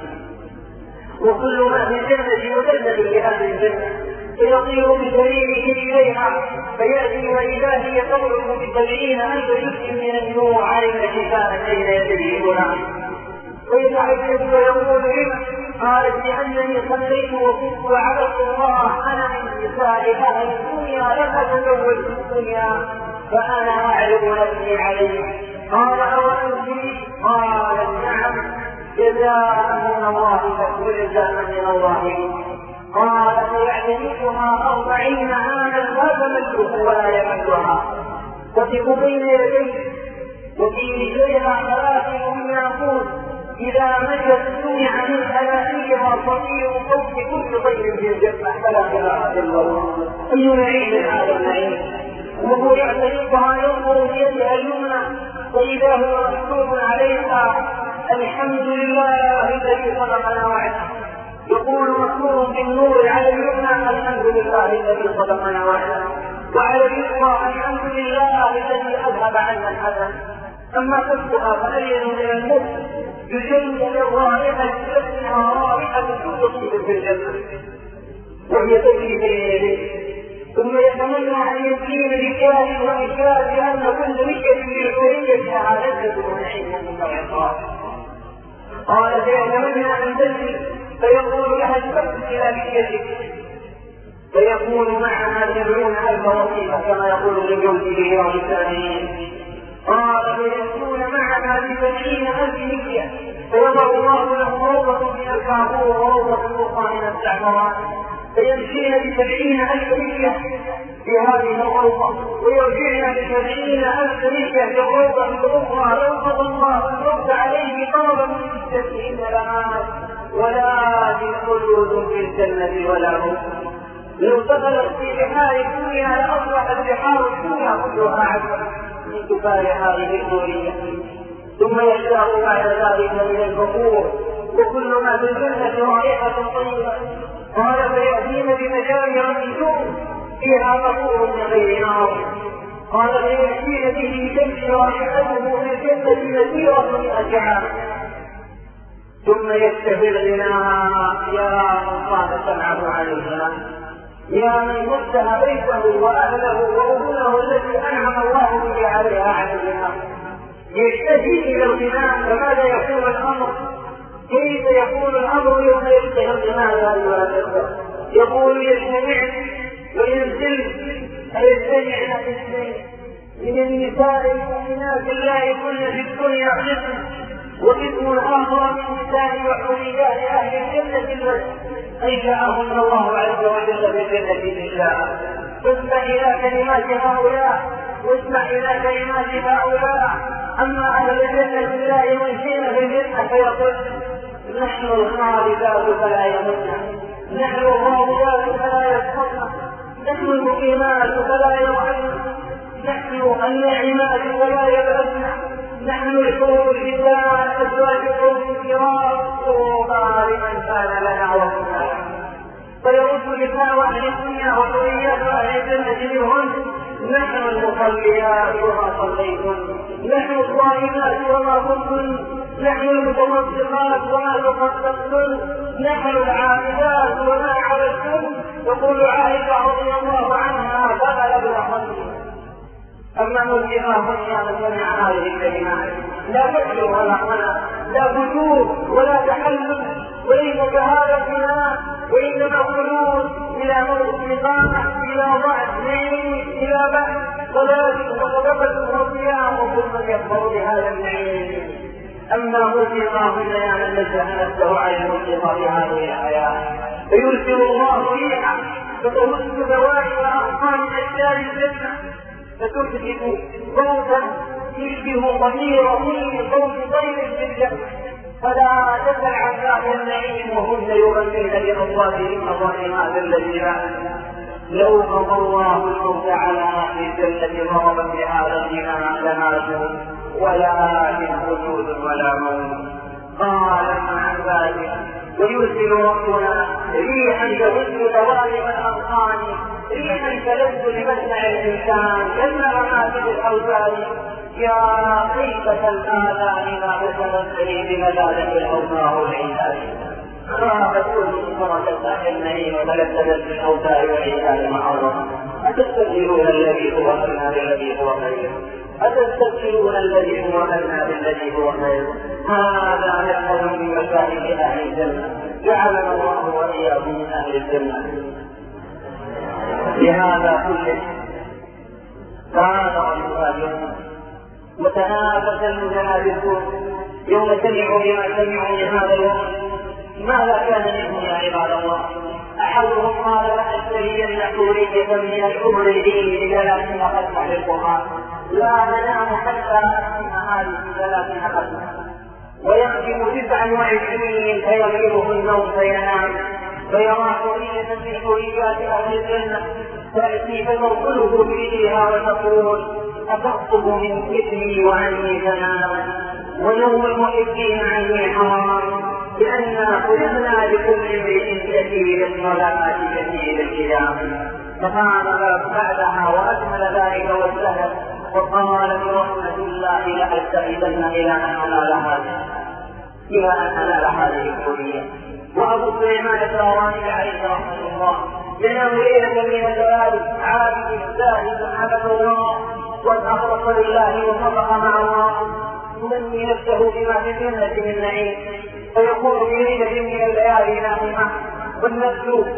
وكل ما في الجنة مدلل لهذه الجنة فيطير بسريره إليها فيأتي وإذا هي تضرب بسبعين ألف جزء من النور على التي كانت بين يديه هنا، ويتعجب ويقول لما؟ قالت لأنني صليت وكنت وعبدت الله أنا من نساء أهل الدنيا لم أتزوج في الدنيا فأنا أعرض نفسي عليه. قال أوأنت؟ قالت نعم، جزاء من الله وجزاء من الله. قال فيعتنقها أربعين عاما لا تملك ولا يملكها، تقف بين يديه وفي رجليها خلافه من ياقوت، إذا مشت سمع من خلافيها صفير صوت كل طير في الجنة فلا إله إلا الله. أي نعيم هذا النعيم! وهو يعتنقها ينظر بيدها اليمنى وإذا هو مكتوب عليها الحمد لله الذي خلقنا وعده، يقول مكتوب بالنور على اليمنى الحمد لله الذي خلقنا وعده، وعلى اليسرى الحمد لله الذي أذهب عنا الحزن. أما كفها فألين من الموت يشم الرائحة تسمع رائحة كل طيب في الجنة وهي تجري بين يديه، ثم يتمنى أن يسكين بكاه وإشاء لأن كل مشكلة بالحرية شهادته ونعيمه وعقاب. قال فيتمنى أن تجري فيقول لها الفرد إلى مشكلتك، فيكون معها سبعون ألف وصيفة كما يقول لجوزه ولسانه. قال فيكون معها بسبعين ألف مشكلة فيضع الله له روضة من الكافور وروضة أخرى من الزعفران فيمشين بسبعين ألف مشكلة في هذه الروضة ويرجعن بسبعين ألف مشكلة في الروضة الأخرى. ينقض الله الروض عليه طلبا من التسليم لها ولا خلود في الجنة ولا موت. لو دخلت في بحار الدنيا لأصبحت بحار الدنيا كلها عذبا من كفار هذه الدنيا. ثم يشتاق بعد ذلك من البخور وكل ما في الجنة رائحة طيبة. قال فيأتين بمجامع من نور فيها بخور من غير نار. قال فيأتين به تمشي رائحته في الجنة مسيرة مئة عام. ثم يشتهي الغناء يا من قال سمعه عليها، يا من مده بيته واهله وابنه الذي انعم الله به عليها عن الغناء، يشتهي الى الغناء. فماذا يكون الامر؟ كيف يكون الامر يوم يشتهي الغناء يا ايها الاخوه؟ يقول يجتمع وينزل فيجتمعن في اثنين من النساء المؤمنات لا يكن في الدنيا قسم وقسم آخر من نساء وحوريات أهل الجنة التي أنشأهن الله عز وجل في الجنة إن شاء. اسمع إلى كلمات هؤلاء واسمع إلى كلمات هؤلاء. أما أهل الجنة لا يمشين في الجنة فيقول نحن الخالدات فلا يموتن، نحن الراضيات فلا يسقطن، نحن المقيمات فلا يرعن، نحن الناعمات فلا يبعدن، نحن الحور الجبال أزواج قوم الكرام طوبى لمن كان لنا وكنا. فيرد نساء أهل الدنيا وحوريات أهل الجنة منهن نحن المصليات وما صليتن، نحن الصائمات وما كنتن، نحن المتصدقات وما تصدقتن، نحن العابدات وما عبدتن. يقول عائشة رضي الله عنها فبلغنا أما نلقاهن يا من سمع هذه الكلمات لا فكر ولا قناع، لا فجور ولا تحلل، وليس كهذا الغناء، وإنما خلود إلى موت إقامة، إلى ضعف نعيم، إلى بحث صلاة وصدقة وصيام وكل من يكفر بهذا النعيم. أما ملقاهن يا من نزه نفسه عن الملقى في هذه الحياة فيرسل الله ريحا فتهز بوائل أغصان أشجار الجنة فتحدث صوتا يشبه ضمير كل صوت طير في الجنة، فلا تسل عن ذات النعيم وهن يغنين بأصواتهن ظالمات الذين لو قضى الله الموت على اهل الجنه ضربا بهذا الغنى لماتوا ولكن وجود ولا موت. قال عن ذلك ويرسل ربنا ريحا تهز دوالب الارقام ريحا تلذ لمسمع الانسان كالنغمات الاوزان يا خيفة الآذان ما بسبب بملالة الأوزار والعيال خافت كل مرة أهل النعيم وملذت بالأوزار والعيال معرض أتستبدلون الذي هو أدنى بالذي هو خير أتستبدلون الذي هو أدنى بالذي هو خير. هذا نحن من مشاهد أهل الجنة جعلنا الله وإياكم من أهل الجنة. لهذا كله كان رجل متنافس المتنافسون يوم سمعوا بما سمعوا من هذا الوقت ماذا كان منهم يا عباد الله؟ احدهم قال لاشترين حوريه من الحور الدين بثلاثين خصمه للقران لا ننام حتى اسمع هذه ثلاثين خصمه ويختم تسعا وعشرين فيغلبه النوم فينام فيرى حوريه من حوريات اهل الجنه تاتي فتنقله بايديها وتقول أتخطب من إثمي وعني تنام ونوم المحبين عني حرام لأننا خلقنا لكل امرئ كثير الصلاة كثير القيام. فقام بعدها وأكمل ذلك وازدهر وقال برحمة الله لأستعيذن إلى أن أنال هذه إلى أن أنال هذه الحرية. وأبو سليمان الداراني عليه رحمة الله ينام ليلة من الليالي عابد زاهد عبد الله والأخلص لله وصدق مع الله يمني نفسه بما في الجنة من نعيم فيكون في ليلة من الليالي نائمة والنفس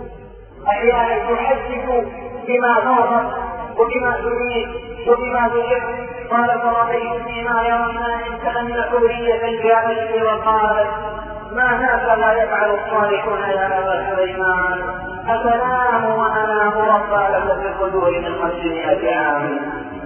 أحيانا تحدث بما ناظر وبما تريد وبما تحب. قال فرأيت فيما يرى النائم كأن حورية جاءت وقالت ما هكذا يفعل الصالحون يا أبا سليمان أتنام وأنام ربا لك في القدور من خمسمائة عام.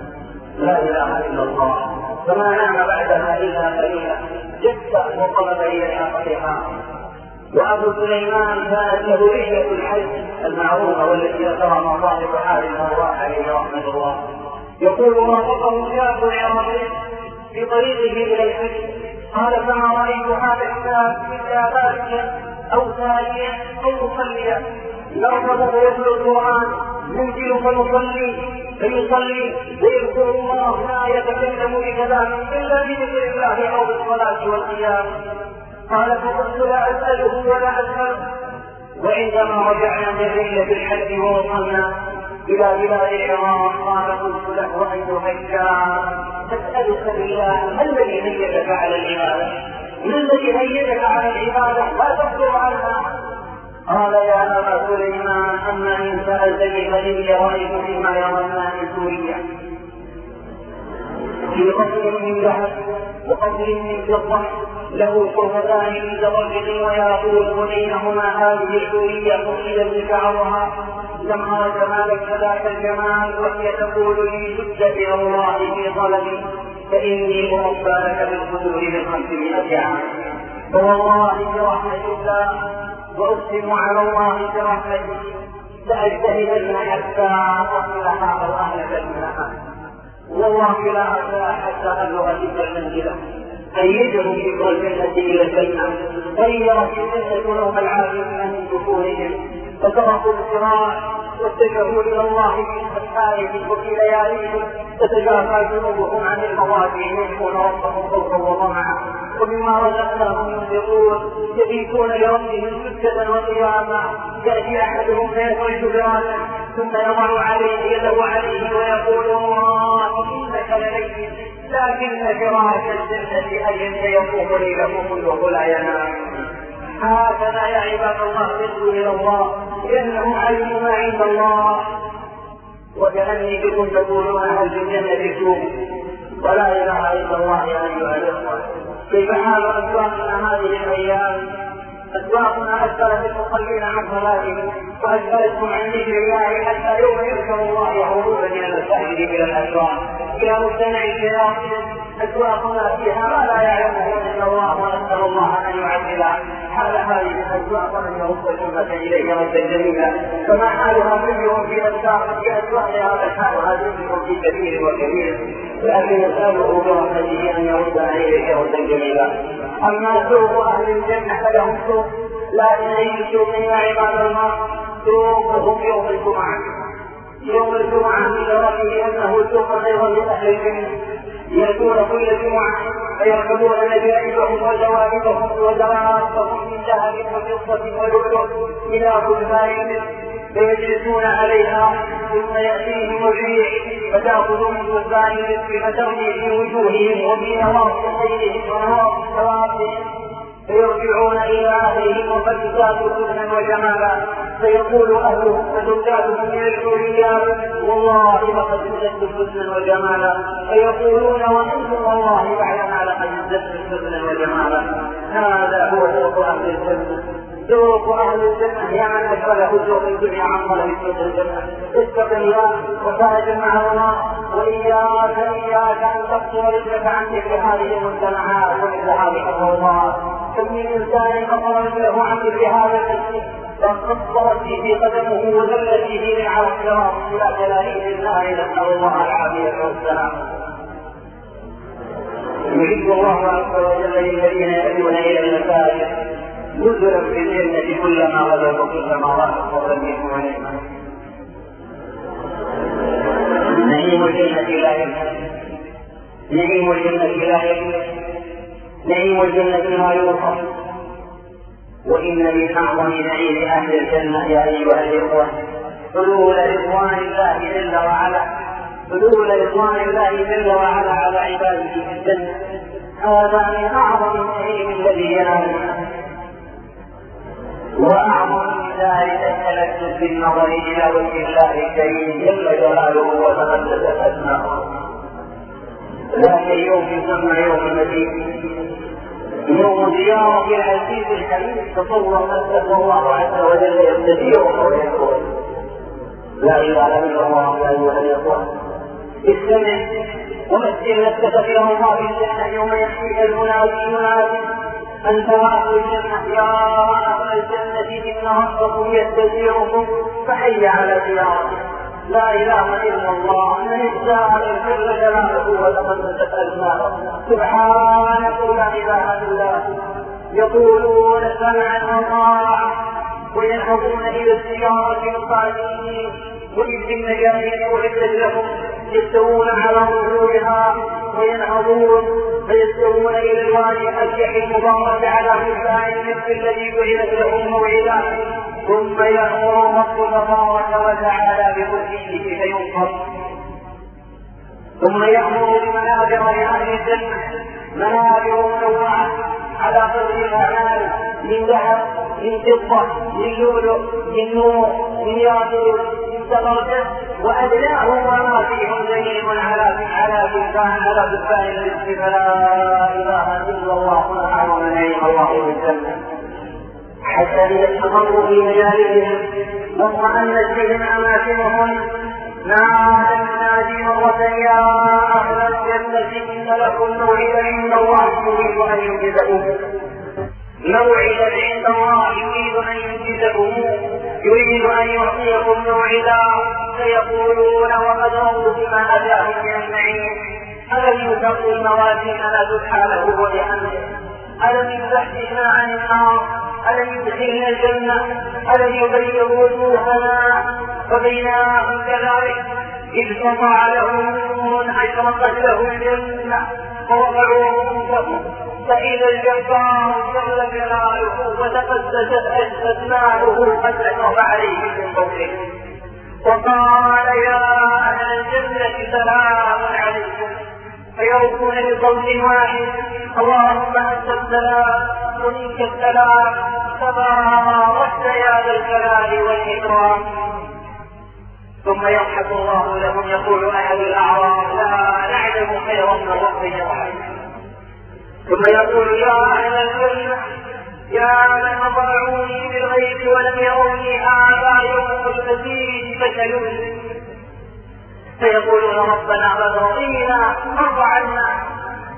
لا إله إلا الله. فما نام بعدها إلا قليلا جد وطلب إليها قطعها. وأبو سليمان كانت له رحلة الحج المعروفة والتي ذكرها صاحب حال المروءة عليه رحمة الله يقول رافقه شاب عربي في طريقه إلى الحج قال فما رأيت هذا الشاب إلا باكيا أو ساجيا أو مصليا يرغب ويتلو القرآن ينزل فيصلي فيصلي ويذكر الله لا يتكلم بكلام إلا بذكر الله أو بالصلاة والقيام. قال فقلت لا أسأله ولا أسأله. وعندما رجعنا من رحلة الحج ووصلنا إلى بلاد العراق قال قلت له أيها الشاب أسألك بالله ما الذي هيئك على العبادة؟ ما الذي هيئك على العبادة لا تقدر عنها؟ قال يا أبا سليمان أما إن سألتني فإني رأيت فيما يرى الناس سوريا في قصر من ذهب وقصر من فضة له شرفتان من زبرجد وياقوت وبينهما هذه الحورية قصيدة شعرها لم أرى جمالك ذاك الجمال وهي تقول لي جد إلى الله في طلبي فإني أربى لك بالقدور من خمسمائة عام. فوالله برحمة الله وأقسم على الله برحمته لأجتهدن حتى أصلح أو أهلك منها والله لا أرجع حتى أبلغ تلك المنزلة أيدهم ذكر الجنة إلى الجنة غيرت الجنة لهم العابدين من دخولهم فتركوا الصراع واتجهوا إلى الله في أسفارهم وفي لياليهم تتجافى جنوبهم عن المضاجع يدعون ربهم خوفا وطمعا ومما رزقناهم ينفقون يبيتون لربهم سجدا وقياما يأتي أحدهم فيخرج براسه ثم يضع عليه يده عليه ويقول الله إنك لميت لكن فراش الجنة أجل يقوم ليله كله لا ينام. هكذا يا عباد الله ردوا إلى الله إنه علم ما عند الله وكأني بكم تقولون أهل الجنة سوء ولا إله إلا الله يا أيها الإخوة. كيف حال أسواقنا هذه الأيام؟ أسواقنا أسفلت المصلين عن صلاتهم وأسفلتهم عن ذكر الله حتى يوم يذكر الله يهربون من المساجد إلى الأسواق إلى مجتمع الشياطين أسواقنا فيها ما لا يعلمه إلا الله، ونسأل الله أن يعدل حال هذه الأسواق وأن يرد الجملة إليه ردا جميلا. فما حالها كلهم في أسواق في أسواق هذا حالها جميل في كثير وكبير، لكن نسأله برحمته أن يرد عليه ردا جميلا. أما سوق أهل الجنة فلهم سوق لا إليه سوق يا عباد الله، سوقهم يوم الجمعة. يوم الجمعة من رأيه أنه سوق أيضا لأهل الجنة، يأتون كل جمعة فيركبون نجائبهم وجوانبهم ودوابهم من ذهب وفضة ولؤلؤ إلى بلدان فيجلسون عليها، ثم يأتيهم الريح فتأخذ من بلدان الرزق فترمي في وجوههم وفي نواصي خيرهم ونواصي ثوابهم، فيرجعون إلى أهلهم وقد زادوا حسنا وجمالا، فيقول أهلهم فزكاتهم يرجعوا رجال والله لقد ازددت حسنا وجمالا، فيقولون وأنتم والله بعدما لقد ازددت حسنا وجمالا. هذا هو سوق أهل الجنة. سوق أهل الجنة هي من أشغله سوق الدنيا عن طلب سوق الجنة. اتق الله وتهجر مع الله، وإياك إياك أن تقصر رجلك عن مثل هذه المجتمعات ومثل هذه الأوضاع. كم من إنسان قصر رجله عن مثل هذا المسجد فانقصرت فيه قدمه وذلت فيه من على الصراط إلى جلاليه الله، نسأل الله العافية والسلام. يحب الله عز وجل للذين يأتون إلى المساجد نزلا في الجنة كلما غدوا وكلما راحوا وسلموا عليها. نعيم الجنة لا ينتهي، نعيم الجنة لا ينتهي، نعيم الجنة ما يوصف. وإن من أعظم نعيم أهل الجنة يا أيها الإخوة حلول رضوان الله جل وعلا، حلول رضوان الله جل وعلا على عباده في الجنة. هذا من أعظم النعيم الذي ينالنا، وأعظم من ذلك التلذذ بالنظر إلى وجه الله الكريم جل جلاله وتقدست أسماؤه. ذاك اليوم يسمى يوم المدين، يوم زيارة العزيز الحميد. تصور نفسه الله عز وجل يستديره ويقول لا إله إلا الله. يا أيها الإخوة استمع ومثل نفسك في الله بالجنة يوم يحيي المنادي المنادي أنت أهل الجنة يا أهل الجنة إن ربكم يستديركم فحي على زيارته. لا إله إلا الله، من الساعة الجل جلاله وتقدست أسماؤه. سبحانك لا إله إلا هو. يقولون سمعا وطاعة وينهضون إلى الزيارة القادمين، وإذ النجاة أعدت لهم يستوون على ظهورها وينهضون فيستوون إلى الوادي الأشيح المبارك على حسان المسك الذي جعلت لهم موعدا، ثم يأمر رب تبارك وتعالى بكرسيه فينصب، ثم يأمر بمنابر لأهل الجنة، منابر منوعة على قدر الأعمال من ذهب من فضة من لؤلؤ من نور من ياقوت من زبرجد، وأدناهم وما فيهم دليل على على بستان على بستان الرزق. فلا إله إلا الله أعظم نعيم الله بالجنة. حتى إذا استقروا في مجالسهم واطمأنت بهم أماكنهم نادى المنادي مرة يا أهل الجنة إن لكم موعدا عند الله يريد أن ينجزكم، موعدا عند الله يريد أن ينجزكم، يريد أن يعطيكم موعدا. فيقولون وقد رضوا بما أتاهم من النعيم ألم يسقوا الموازيننا سبحانه وبحمده، ألم يزحزحنا عن النار، ألم يدخلنا الجنة، ألم يبيض وجوهنا. فبينهم كذلك إذ سطع لهم نور أشرقت له الجنة فوقعوا رؤوسهم فإذا الجبار جل جلاله وتقدست أسماؤه قد أشرف عليهم من فوقه وقال يا أهل الجنة سلام عليكم، فيردون بصوت واحد اللهم أنت السلام ومنك السلام تباركت يا ذا الجلال والإكرام. ثم يضحك الله لهم يقول أحد الأعراب لا نعلم خيرا من ربنا وحيدا. ثم يقول يا أهل الجنة يا من أطاعوني بالغيب ولم يروني هذا يوم المزيد فسلوني. فيقولون ربنا قد رضينا ارض عنا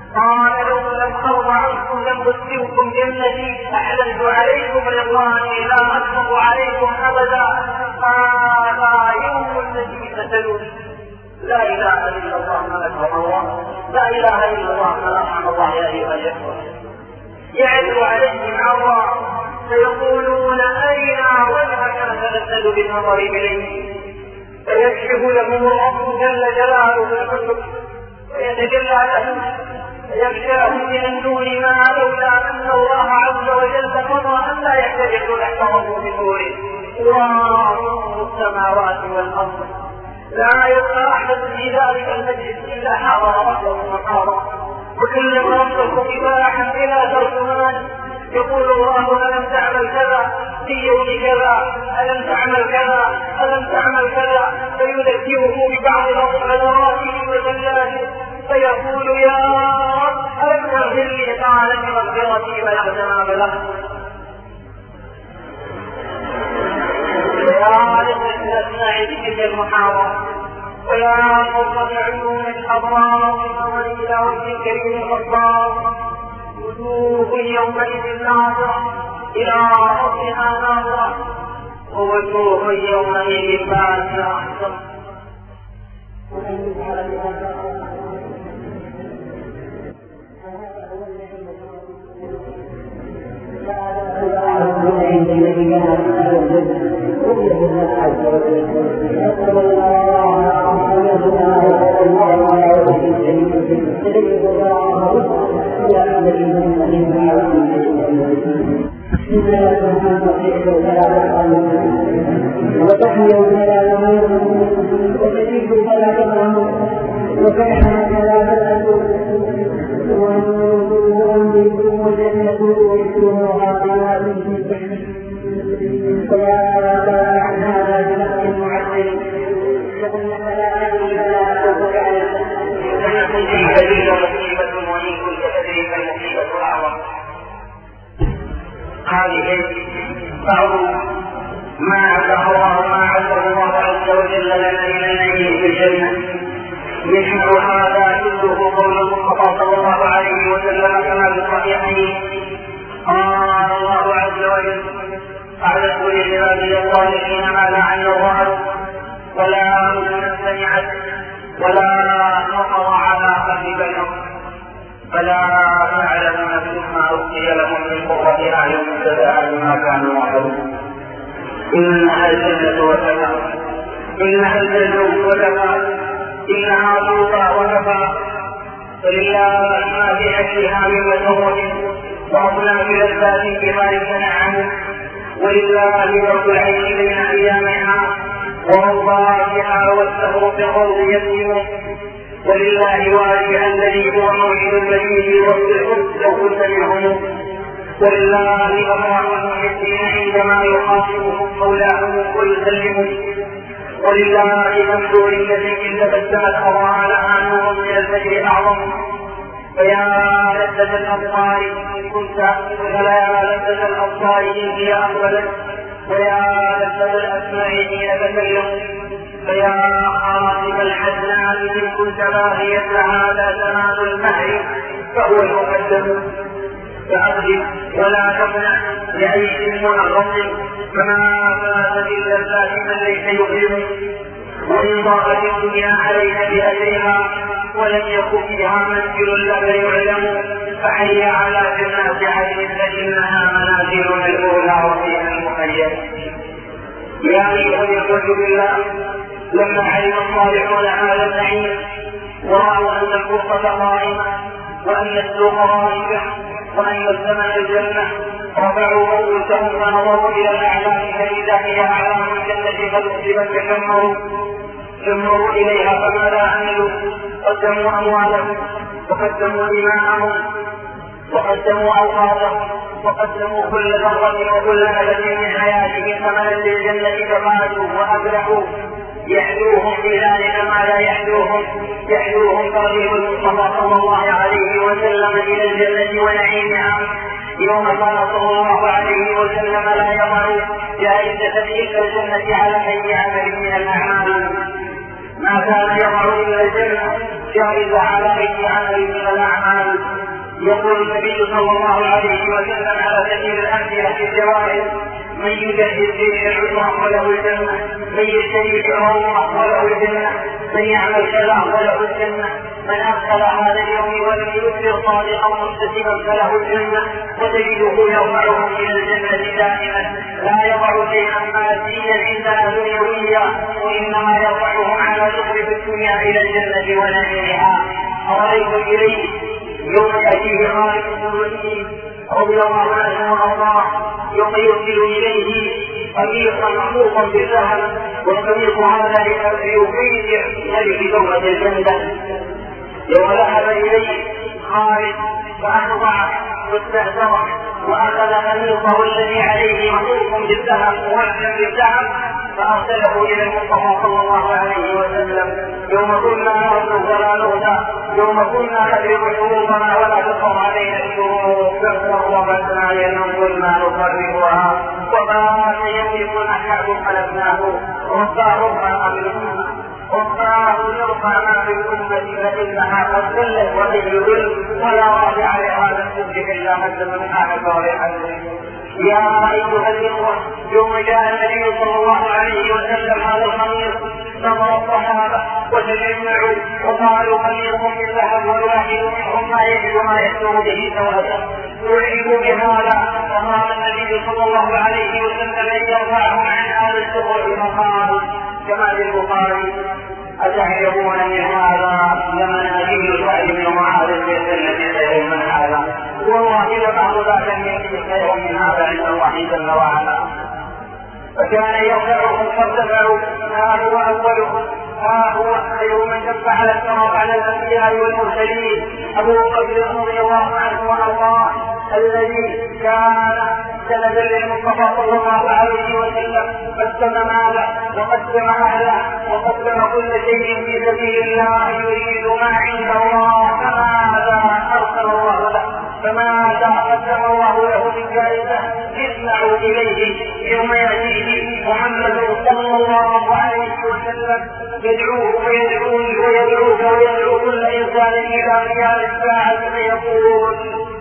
قال لو لم أرض عنكم لم أدخلكم جنتي، أعلنت عليكم رضواني لا أسخط عليكم أبدا. هذا يوم الذي فتنوا. لا إله إلا الله ملك الله، لا إله إلا الله ملك الله. يا أيها الإخوة يعرض عليهم الله فيقولون أين وجهك نتلذذ بالنظر إليه، فيكشف لهم الرب جل جلاله الكتب ويتجلى لهم يخشاهم من النور ما لولا أن الله عز وجل قضى أن لا يحتجزوا تحته بنوره ونور السماوات والأرض. لا يبقى أحد في ذلك المجلس إلا حضر ربه وقال وكلم ربه كفاحا إلى ترجمان. يقول الله ألم تعمل كذا في يوم كذا، ألم تعمل كذا، ألم تعمل كذا، فيذكره ببعض غدراته وزلاته فيقول يا رب ألم تغفر لي؟ قال بمغفرتي بلغت ما بلغت. يا لسنا أسماع تلك المحاضرة ويا قوم عيون الأبرار والنظر إلى وجه الكريم الغفار. وجوه يومئذ ناظرة إلى ربها ناظرة ووجوه يومئذ باسرة. وتحمل فلا تموت وتجيب فلا تموت وكان فلا تأكل وانظروا وجنة ويسرها قناة في الجنة ولا عن هذا بنفس معدل لأن فلا أدري فلا أقول عليه فإن كنت كبيرة مصيبة وإن كنت كذلك المصيبة الأعظم. هذه بعض ما عزه الله ما عزه الله عز وجل لنا من النعيم في الجنة. يشمل هذا كله قول المصطفى صلى الله عليه وسلم كما في الصحيحين. قال الله عز وجل أعلم لعبادي الصالحين ما لا عين رأت ولا أذن سمعت ولا خطر على قلب بشر فلا يعلم نفس ما أخفي لهم من قرة أعين جزاء بما كانوا يعملون. إنها الجنة وكفى، إنها الجنة وكفى، إنها توفى وكفى. فلله ما في حكمها من مسرة وأصناف لذات بما يتنعم، ولله رب العين بين أيامها ورضاتها والسهر في الروض يسير، ولله واجه الذي هو موعد الذي وفي الحب لو كنت منهم، ولله أمر المحبين عندما يخاطبهم مولاهم ويسلمهم، ولله ممدوح الذي تبسمت أضاء لها نور من الفجر أعظم. فيا لذة الأبصار إن كنت ولا لذة الأبصار إن هي أقبلت، ويا لذة الأسماع حين تكلم، فيا خاطب الحزناء إن كنت باغيا هذا زمان المهر فهو المقدم. فأقدم ولا تمنع لعيش منغص فما فات باللذات من ليس يؤلم، وإن ضاقت الدنيا عليك بأجرها ولم يكن فيها منزل لك يعلم، فحي على جنات عدن فإنها منازلنا الأولى وفيها المخيم. يا أيها الإخوة بالله، لما علم الصالحون هذا النعيم ورأوا أن الفرصة قائمة وأن السوق راجع وأن الزمن الجنة رفعوا رؤوسهم ونظروا إلى الأعلام فإذا هي أعلام الجنة فالمسلمة تشمروا جمروا إليها فماذا عملوا؟ قدموا أموالهم وقدموا دماءهم وقدموا أوقاتهم وقدموا كل ذرة وكل نفس من حياتهم ثمنا للجنة فقالوا وأبلغوا يحلوهم في ذلك ما لا يحلوهم يحلوهم ترغيب المصطفى صلى الله عليه وسلم إلى الجنة ونعيمها يوم قال صلى الله عليه وسلم لا يضع جائزة إلا الجنة على أي عمل من الأعمال ما كان يضع إلا الجنة جائزة على أي عمل من الأعمال. يقول النبي صلى الله عليه وسلم على سبيل الأمثلة في الجوائز: من يجهز به العمر وله الجنة، من يشتري بعمر وله الجنة، من يعمل كذا وله الجنة، من أدخل هذا اليوم ولم يكثر صادقا مبتسما فله الجنة، وتجده يرفعه إلى الجنة دائما، لا يضع شيئا ماديا عندنا دنيويا، وإنما يرفعهم على ذكر في الدنيا إلى الجنة ونعيمها. أرأيتم إليه يوم يأتيه خالد بن الوليد رضي الله عنه وارضاه، يوم يرسل اليه قميصا مخلوقا بالذهب، والقميص هذا ليبيع ملك دولة الجنة. يوم ذهب اليه خالد فأخضع واستهزأ وأخذ قميصه الذي عليه مخلوق بالذهب ووزن بالذهب فأرسله إلى المصطفى صلى الله عليه وسلم: يوم كنا نرجو ولا نهدى، يوم كنا نضرب شروطنا ولا تقر علينا الشروط، فقربتنا لننظر ما نقربها، وما يملك أحد خلقناه، ربنا أمرنا ربنا يرفع ما في الأمة فإنها قد ذلت وهي يذل، ولا رافع لهذا السجن إلا من كان صالحا. يا أيها الإخوة، يوم جاء النبي صلى الله عليه وسلم هذا الخميس نظر الصحابة وتجمعوا وقالوا قميص من ذهب والواحد منهم ما يجد ما يحكم به ثوابه، يعجبوا بهذا. فقال النبي صلى الله عليه وسلم ان يرفعهم عن هذا الشغل فقال كما في البخاري: أتعجبون من هذا لمنازل سعد بن معاذ في الجنة خير من هذا، والله لبعض ذاك اليمين خير من هذا عند الله جل وعلا. فكان يرفعهم فارتفعوا: ها هو أولهم، ها هو خير من كف على الصراط على الأنبياء والمرسلين، أبو بكر رضي الله عنه وأرضاه، الذي كان سندا للمصطفى صلى الله عليه وسلم، قدم ماله وقدم اهله وقدم كل شيء في سبيل الله يريد ما عند الله، فماذا ارسل الله له؟ فماذا قدم الله له من جائزه؟ اسمعوا اليه يوم ياتيه محمد صلى الله عليه وسلم يدعوه ويدعوني ويدعوك ويدعو كل انسان الى قيام الساعه فيقول: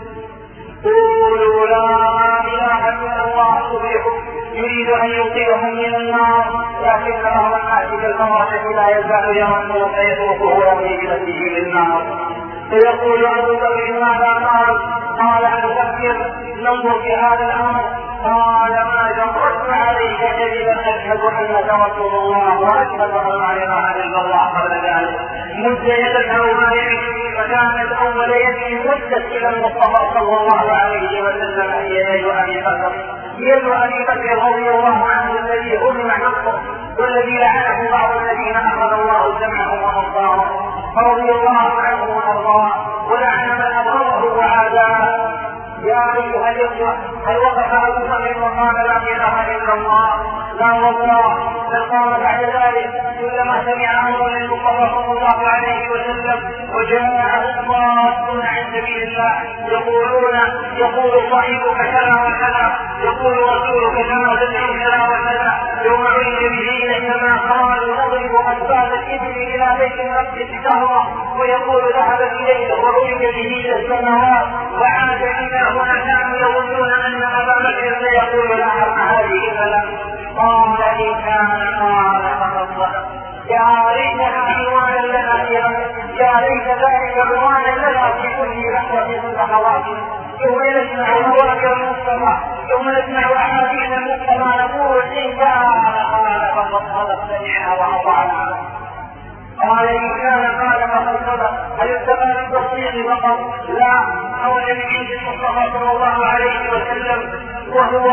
قولوا لا اله الا الله تفلحوا. يريد ان يوقظهم من النار، لكن بعض الناس كالفراش لا يزال يرمل فيتركه يرمي بنفسه للنار. فيقول ابو بكر: ماذا قال؟ قال: ابو بكر ننظر في هذا الامر. قال: ما جرت عليك كذبا اشهد انك رسول الله واشهد ان لا اله الا الله قبل ذلك. مد يدك عليه فكانت اول يده مدت الى المصطفى صلى الله عليه وسلم هي يد ابي بكر، يد ابي بكر رضي الله عنه الذي ظلم حقه والذي لعنه بعض الذين اخذ الله سمعهم وابصارهم، فرضي الله عنه وارضاه ولعن من اضره وعاداه. يا ايها الاخوه، هل وقف ابو بكر وقال لا اله الا الله؟ لا والله، بل قال بعد ذلك كلما سمع امرا للمصطفى صلى الله عليه وسلم وجاءه الضالون عن سبيل الله يقولون: يقول صاحبك كذا وكذا، يقول رسولك كما تدعو كذا وكذا، يوم عرج به الى السماء قالوا: نضرب اسباب الابل الى بيت المقدس شهرا، ويقول: ذهبت اليه وعرج به الى السماوات وعاد الى هنا. كانوا يظنون ان ابا بكر سيقول: لا حق هذه فلا. قال: ان كان قال فقد صدق. يا ريتها عنوانا لنا في يا ريت ذلك عنوانا لنا في كل لحظه من لحظاتنا. يوم نسمع مواقع المصطفى، يوم نسمع احاديث المصطفى نقول: ان كان قال فقد صدق، سمعنا واطعنا. قال: إن كان قال فقد صدق. هل يستفاد التصديق فقط؟ لا، أولا من عند المصطفى صلى الله عليه وسلم، وهو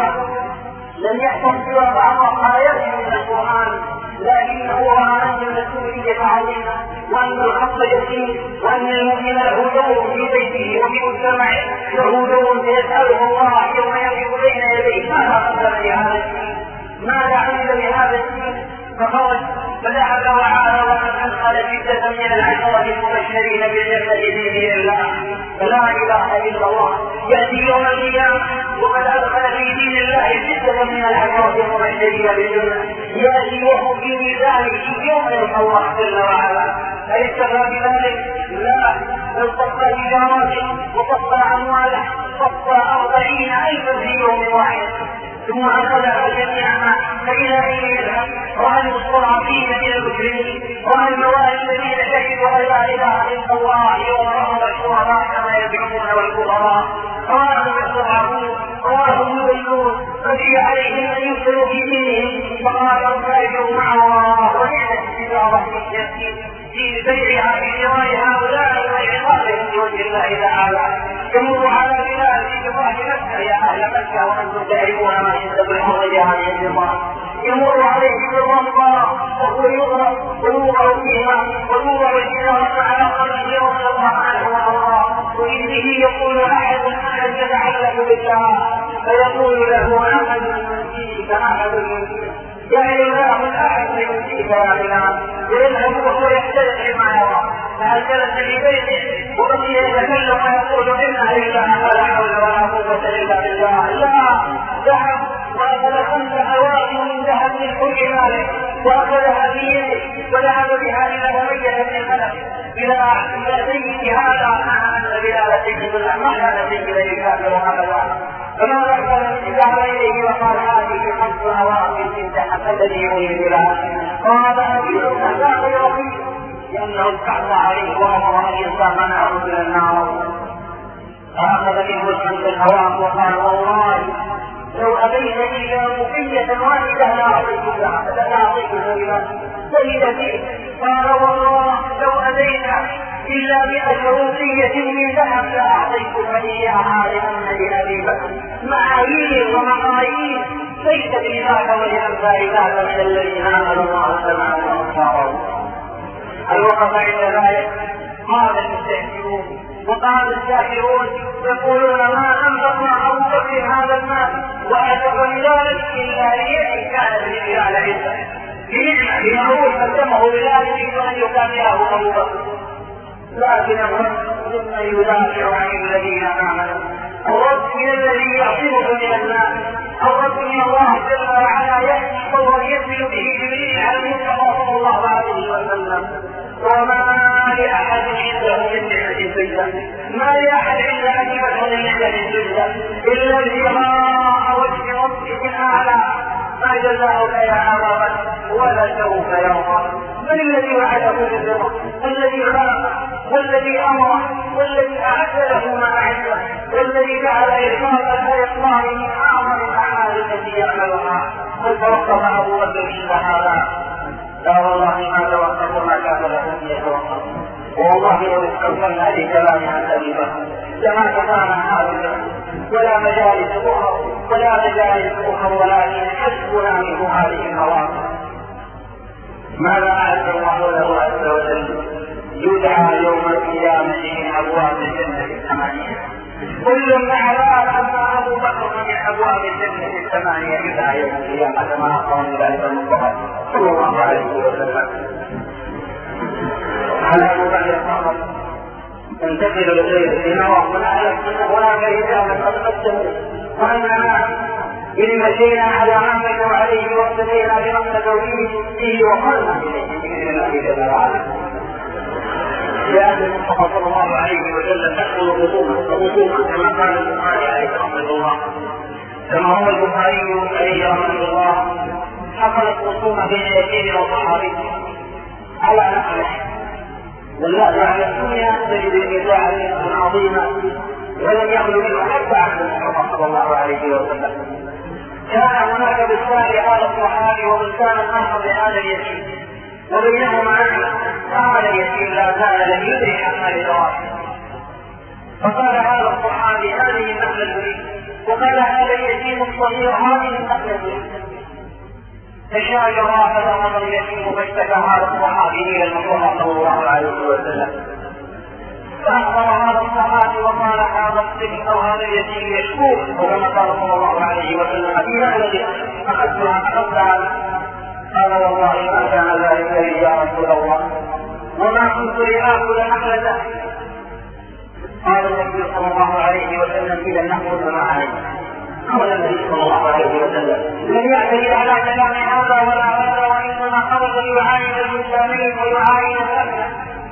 لم يحفظ سوى بعض آيات من القرآن، لكنه رأى أن المسؤولية عظيمة، وأن الحق يسير، وأن المؤمن له دور في بيته وفي مجتمعه، له دور سيسأله الله يوم يقف بين يديه: ماذا قدم لهذا الدين؟ ماذا عمل بهذا الدين؟ فخرج فذهب وعاد وقد أدخل ستة من العشرة المبشرين بالجنة بإذن الله. فلا إله إلا الله. يأتي يوم القيامة وقد أدخل في دين الله ستة من العشرة المبشرين بالجنة، يأتي وهو في ميزانه يوم يلقى الله جل وعلا. هل اشتغل بذلك؟ لا، بل صفى تجارته وصفى امواله، صفى أربعين ألفا في يوم واحد، ثم أخذها جميعا فإلى أين يذهب؟ رأى المستضعفين من المسلمين، رأى الموالي الذين شهدوا أن لا إله إلا الله يوم رأوا الشرراء كما يزعمون والكبراء، رآهم يستضعفون، رآهم يضلون، فجي عليهم أن يدخلوا في دينهم، فقالوا تاجروا مع الله ونعمة التجارة في بيعها في شراء هؤلاء وإعطائهم لوجه الله تعالى. يمر على بلاد في جبال مكة يا أهل مكة وأنتم تعرفون ما يحدث بالحرب هذه الجبال، يمر عليه بالرمضة وهو يغرق ويوضع فيها ويوضع الحجارة على قلبه رضي الله عنه وأرضاه، وإنه يقول أحد أحد يتعلق بالله فيقول له أحد من فيك أحد من فيك، يعني الله الأحد من فيك يا بلال، ويذهب وهو يختلف ما يرى، فهل جلس في بيته وبقي يتكلم ويقول إنا لله ولا حول ولا قوة إلا بالله؟ لا، ذهب وأخذ خمس أواخر من ذهب من كل ماله وأخذها في يده وذهب بها إلى أمية بن خلف إلى سيد هذا مع أن بلال سيد الله ما كان سيد الكافر أبدا، فما ذهب ذهب إليه وقال هذه خمس أواخر من ذهب الذي يريد بلال، قال أبيض لا خير فيه لأنه استعصى عليه وأمر أن ينسى منعه من النار، فأخذ منه الخمس الأواخر وقال والله لو أبيت إلى مقية واحدة لا أعطيك لها فلا أعطيك لها سيد فيه، قال والله لو أبيت إلا مئة روسية من ذهب لا أعطيك إياها لأن لأبي بكر معايير ومقايير ليس في ذاك ولأنفاء ذاك من الذين آمنوا الله سمعوا وأبصاروا. الوقف عند ذلك قال المستهزئون وقال الساحرون يقولون ما أنفقنا أبو بكر هذا المال وأعتق بذلك إلا ليأتي كان لرجال عزة بنعمة بمعروف قدمه بذلك يريد أن يكافئه أبو بكر، لكن الرب ثم يدافع عن الذين آمنوا، الرب من الذي يعصمه من الناس، الرب من الله جل وعلا يأتي قولا ينزل به جبريل على المصطفى صلى الله عليه وسلم، وما لأحد عنده من نعمة سجدة، ما لأحد عنده أن يدخل النعمة سجدة إلا ابتغاء وجه ربه الأعلى، ما جزاؤك يا أبا ولا سوف يرضى. من الذي وعده بالرضا؟ الذي خلقه والذي أمره والذي أعد له ما أعده والذي جعل إرشادا وإقراره من أعظم الأعمال التي يعملها. قل توقف أبو بكر عند هذا؟ لا والله ما توقف ما كان له أن يتوقف، والله لو استوصلنا لكلام عن أبي بكر لما كفانا هذا ولا مجالس أخرى ولا مجالس أخرى ولكن حسبنا منه هذه المواقف. ماذا أعد الله له عز وجل؟ يدعى يوم القيامة من أبواب الجنة الثمانية، كل مع ذلك أما أبو بكر من أبواب الجنة الثمانية يدعى يوم القيامة كما أخبرنا ذلك المصطفى صلى الله عليه وسلم. على أبو بكر فقط تنتقل لغيره لنرى ونعلم أن هناك رجالا قد قدموا وأننا إن مشينا على عامل عليه واقتدينا بمقتدوا فيه وقلنا إليه بإذن الله جل وعلا، لأن المصطفى صلى الله عليه وسلم تحصل خصومة خصومة كما قال البخاري عليه رحمه الله، كما هو البخاري عليه رحمه الله حصلت خصومة بين يزيد وصحابي على نقله، والله على الدنيا تجد النزاع عظيما ولم يخلو منه حتى عهد المصطفى صلى الله عليه وسلم. كان هناك بستان هذا الصحابي وبستان آخر لهذا اليتيم وبينهما نعمة، فهذا اليتيم لا زال لم يدرك عما لدراسه، فقال هذا الصحابي هذه النخلة لي، وقال هذا اليتيم الصغير هذه النخلة لي، فشاجر فذهب اليتيم فاشتكى هذا الصحابي الى المصطفى صلى الله عليه وسلم، فأخبر هذا الصحابي وقال هذا الطفل أو هذا اليتيم يشكوك، وكما قال صلى الله عليه وسلم في نخلة أخذتها أخذتها، قال والله ما كان ذلك لي يا رسول الله وما كنت لآكل نخلة. قال النبي صلى الله عليه وسلم إذا نأخذ ما عليه، قال النبي صلى الله عليه وسلم لم يعتدي على كلام هذا ولا هذا، وإنما خرج ليعاين الإنسانين ويعاين الأهل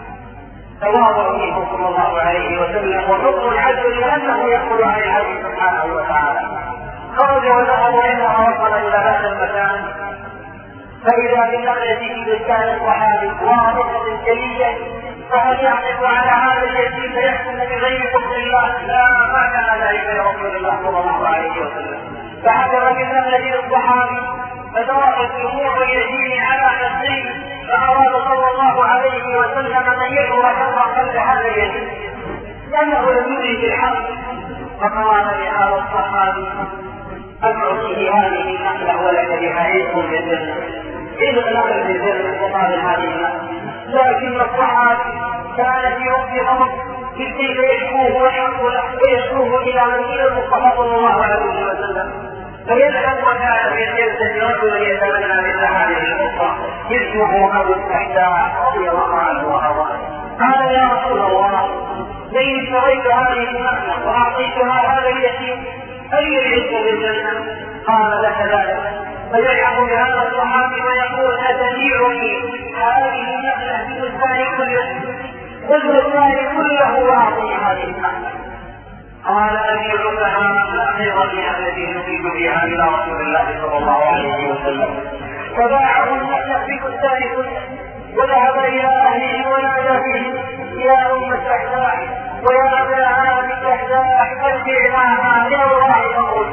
تواضع منه صلى الله عليه وسلم وحكم العبد لانه يقول عن العبد سبحانه وتعالى. خرج وذهب وانما وصل الى هذا المكان فاذا بالنقله في بستان الصحابي واضحه جليه، فهل يعرف على هذا اليتيم فيحكم بغير فضل الله؟ لا، ما كان ذلك لرسول الله صلى الله عليه وسلم. فحكم بالنقله للصحابي فدارت الامور اليتيم على نفسه، فاراد صلى الله عليه وسلم ان يدعو شر قلب هذا اليتيم لانه لم يدرك الحق، فقال لهذا الصحابي أبعثه هذه النخلة ولك بها عيش في الجنة. إذ نخل في الجنة وقال هذه النخلة، لكن الصحابي كان في وقت غضب كيف يشكوه ويحق له ويشكوه إلى منزل المصطفى صلى الله عليه وسلم، فيذهب وكان في الجلسة رجلا يتمنى مثل هذه القصة اسمه أبو الدحداح رضي الله عنه وأرضاه. قال يا رسول الله لئن اشتريت هذه النخلة وأعطيتها هذا اليتيم هل يعيش بالجنة؟ قال لك ذلك. فيلحق بهذا الصحابي ويقول أتبيعني هذه النخلة بالبستان كله بالبستان كله وأعطي هذه النخلة؟ قال أبيعكها لا خير فيها التي نريد بها إلى رسول الله صلى الله عليه وسلم. فباعه النخلة بالبستان كله وذهب إلى أهله ونادى فيه يا أم الدحداح ويا أبا أبي الدحداح ارجعنا يا الله مقول.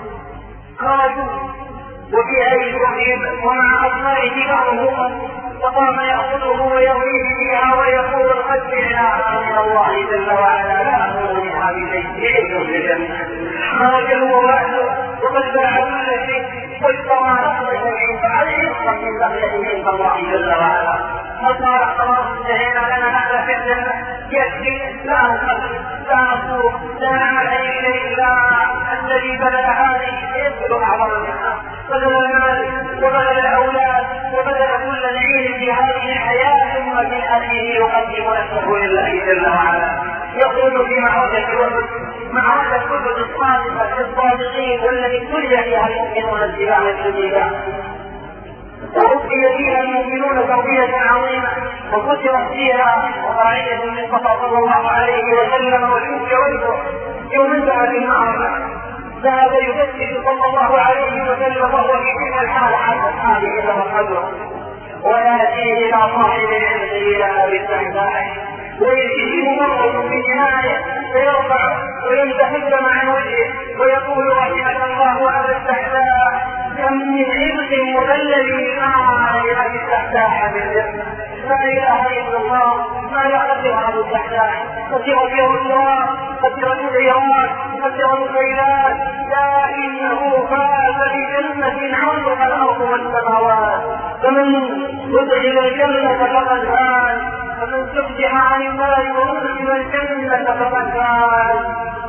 خرجوا وفي أيديهم ومع أصنعه بعضهم فقام يأخذه ويرويه فيها ويقول قد جئنا من الله جل وعلا لا أمر منها بشيء يعيش في الجنة. خرج هو وأهله وقد باع كل شيء واشترى نقل شيء فعليه يصرف من بغيته عند الله جل وعلا. فقال خلاص انتهينا لنا نقل في الجنة يكفي لا نقل لا نصور لا نعمل أي شيء لا الذي بلغ هذه يبلغ أعظم منها بدل المال وبدل الأولاد وبدل كل نعيم في هذه الحياة ثم من أهله يقدم نفسه لله جل وعلا. يقول في معركة أحد معركة أحد الصادقة الصادقين والذي كل فيها المؤمنون اتباعا شديدا وربي فيها المؤمنون تربية عظيمة وكثرت فيها وقاعدة المصطفى صلى الله عليه وسلم وشوك وجهه يوم انتهت المعركة ذهب يفتش صلى الله عليه وسلم وهو في تلك الحال عن اصحابه له القدر وياتيه الى صاحب العلم الى ابي الدحداح ويجده مرة في جنايه فيرفع وينتهب عن وجهه ويقول رحمك الله ابا الدحداح كم من عبد مبلل نار لابي الدحداح بالجنه. لا اله الا الله ما يقدر ابو الدحداح كثر فيه الله كثر الخيرات كثر الخيرات لكنه فاز بجنة عرضها الارض والسماوات. فمن يدخل الجنة فقد فاز فمن زحزح عن النار وادخل الجنة فقد فاز.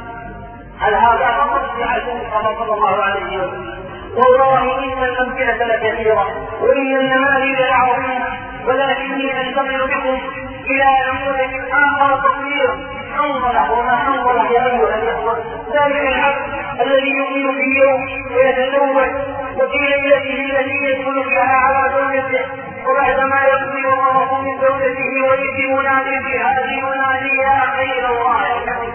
هل هذا فقط في عزيز صلى الله عليه وسلم؟ والله إن الأمثلة لكثيرة وإن النماذج لعظيمة ولكني أنتقل بكم إلى نموذج آخر تصوير حنظلة وما حنظلة يا أيها الإخوة. ذلك العبد الذي يؤمن في يوم ويتزوج وفي ليلته التي يدخل فيها على زوجته وبعدما يقضي وطرف من زوجته ويجي منادي بهذه ينادي يا خير الله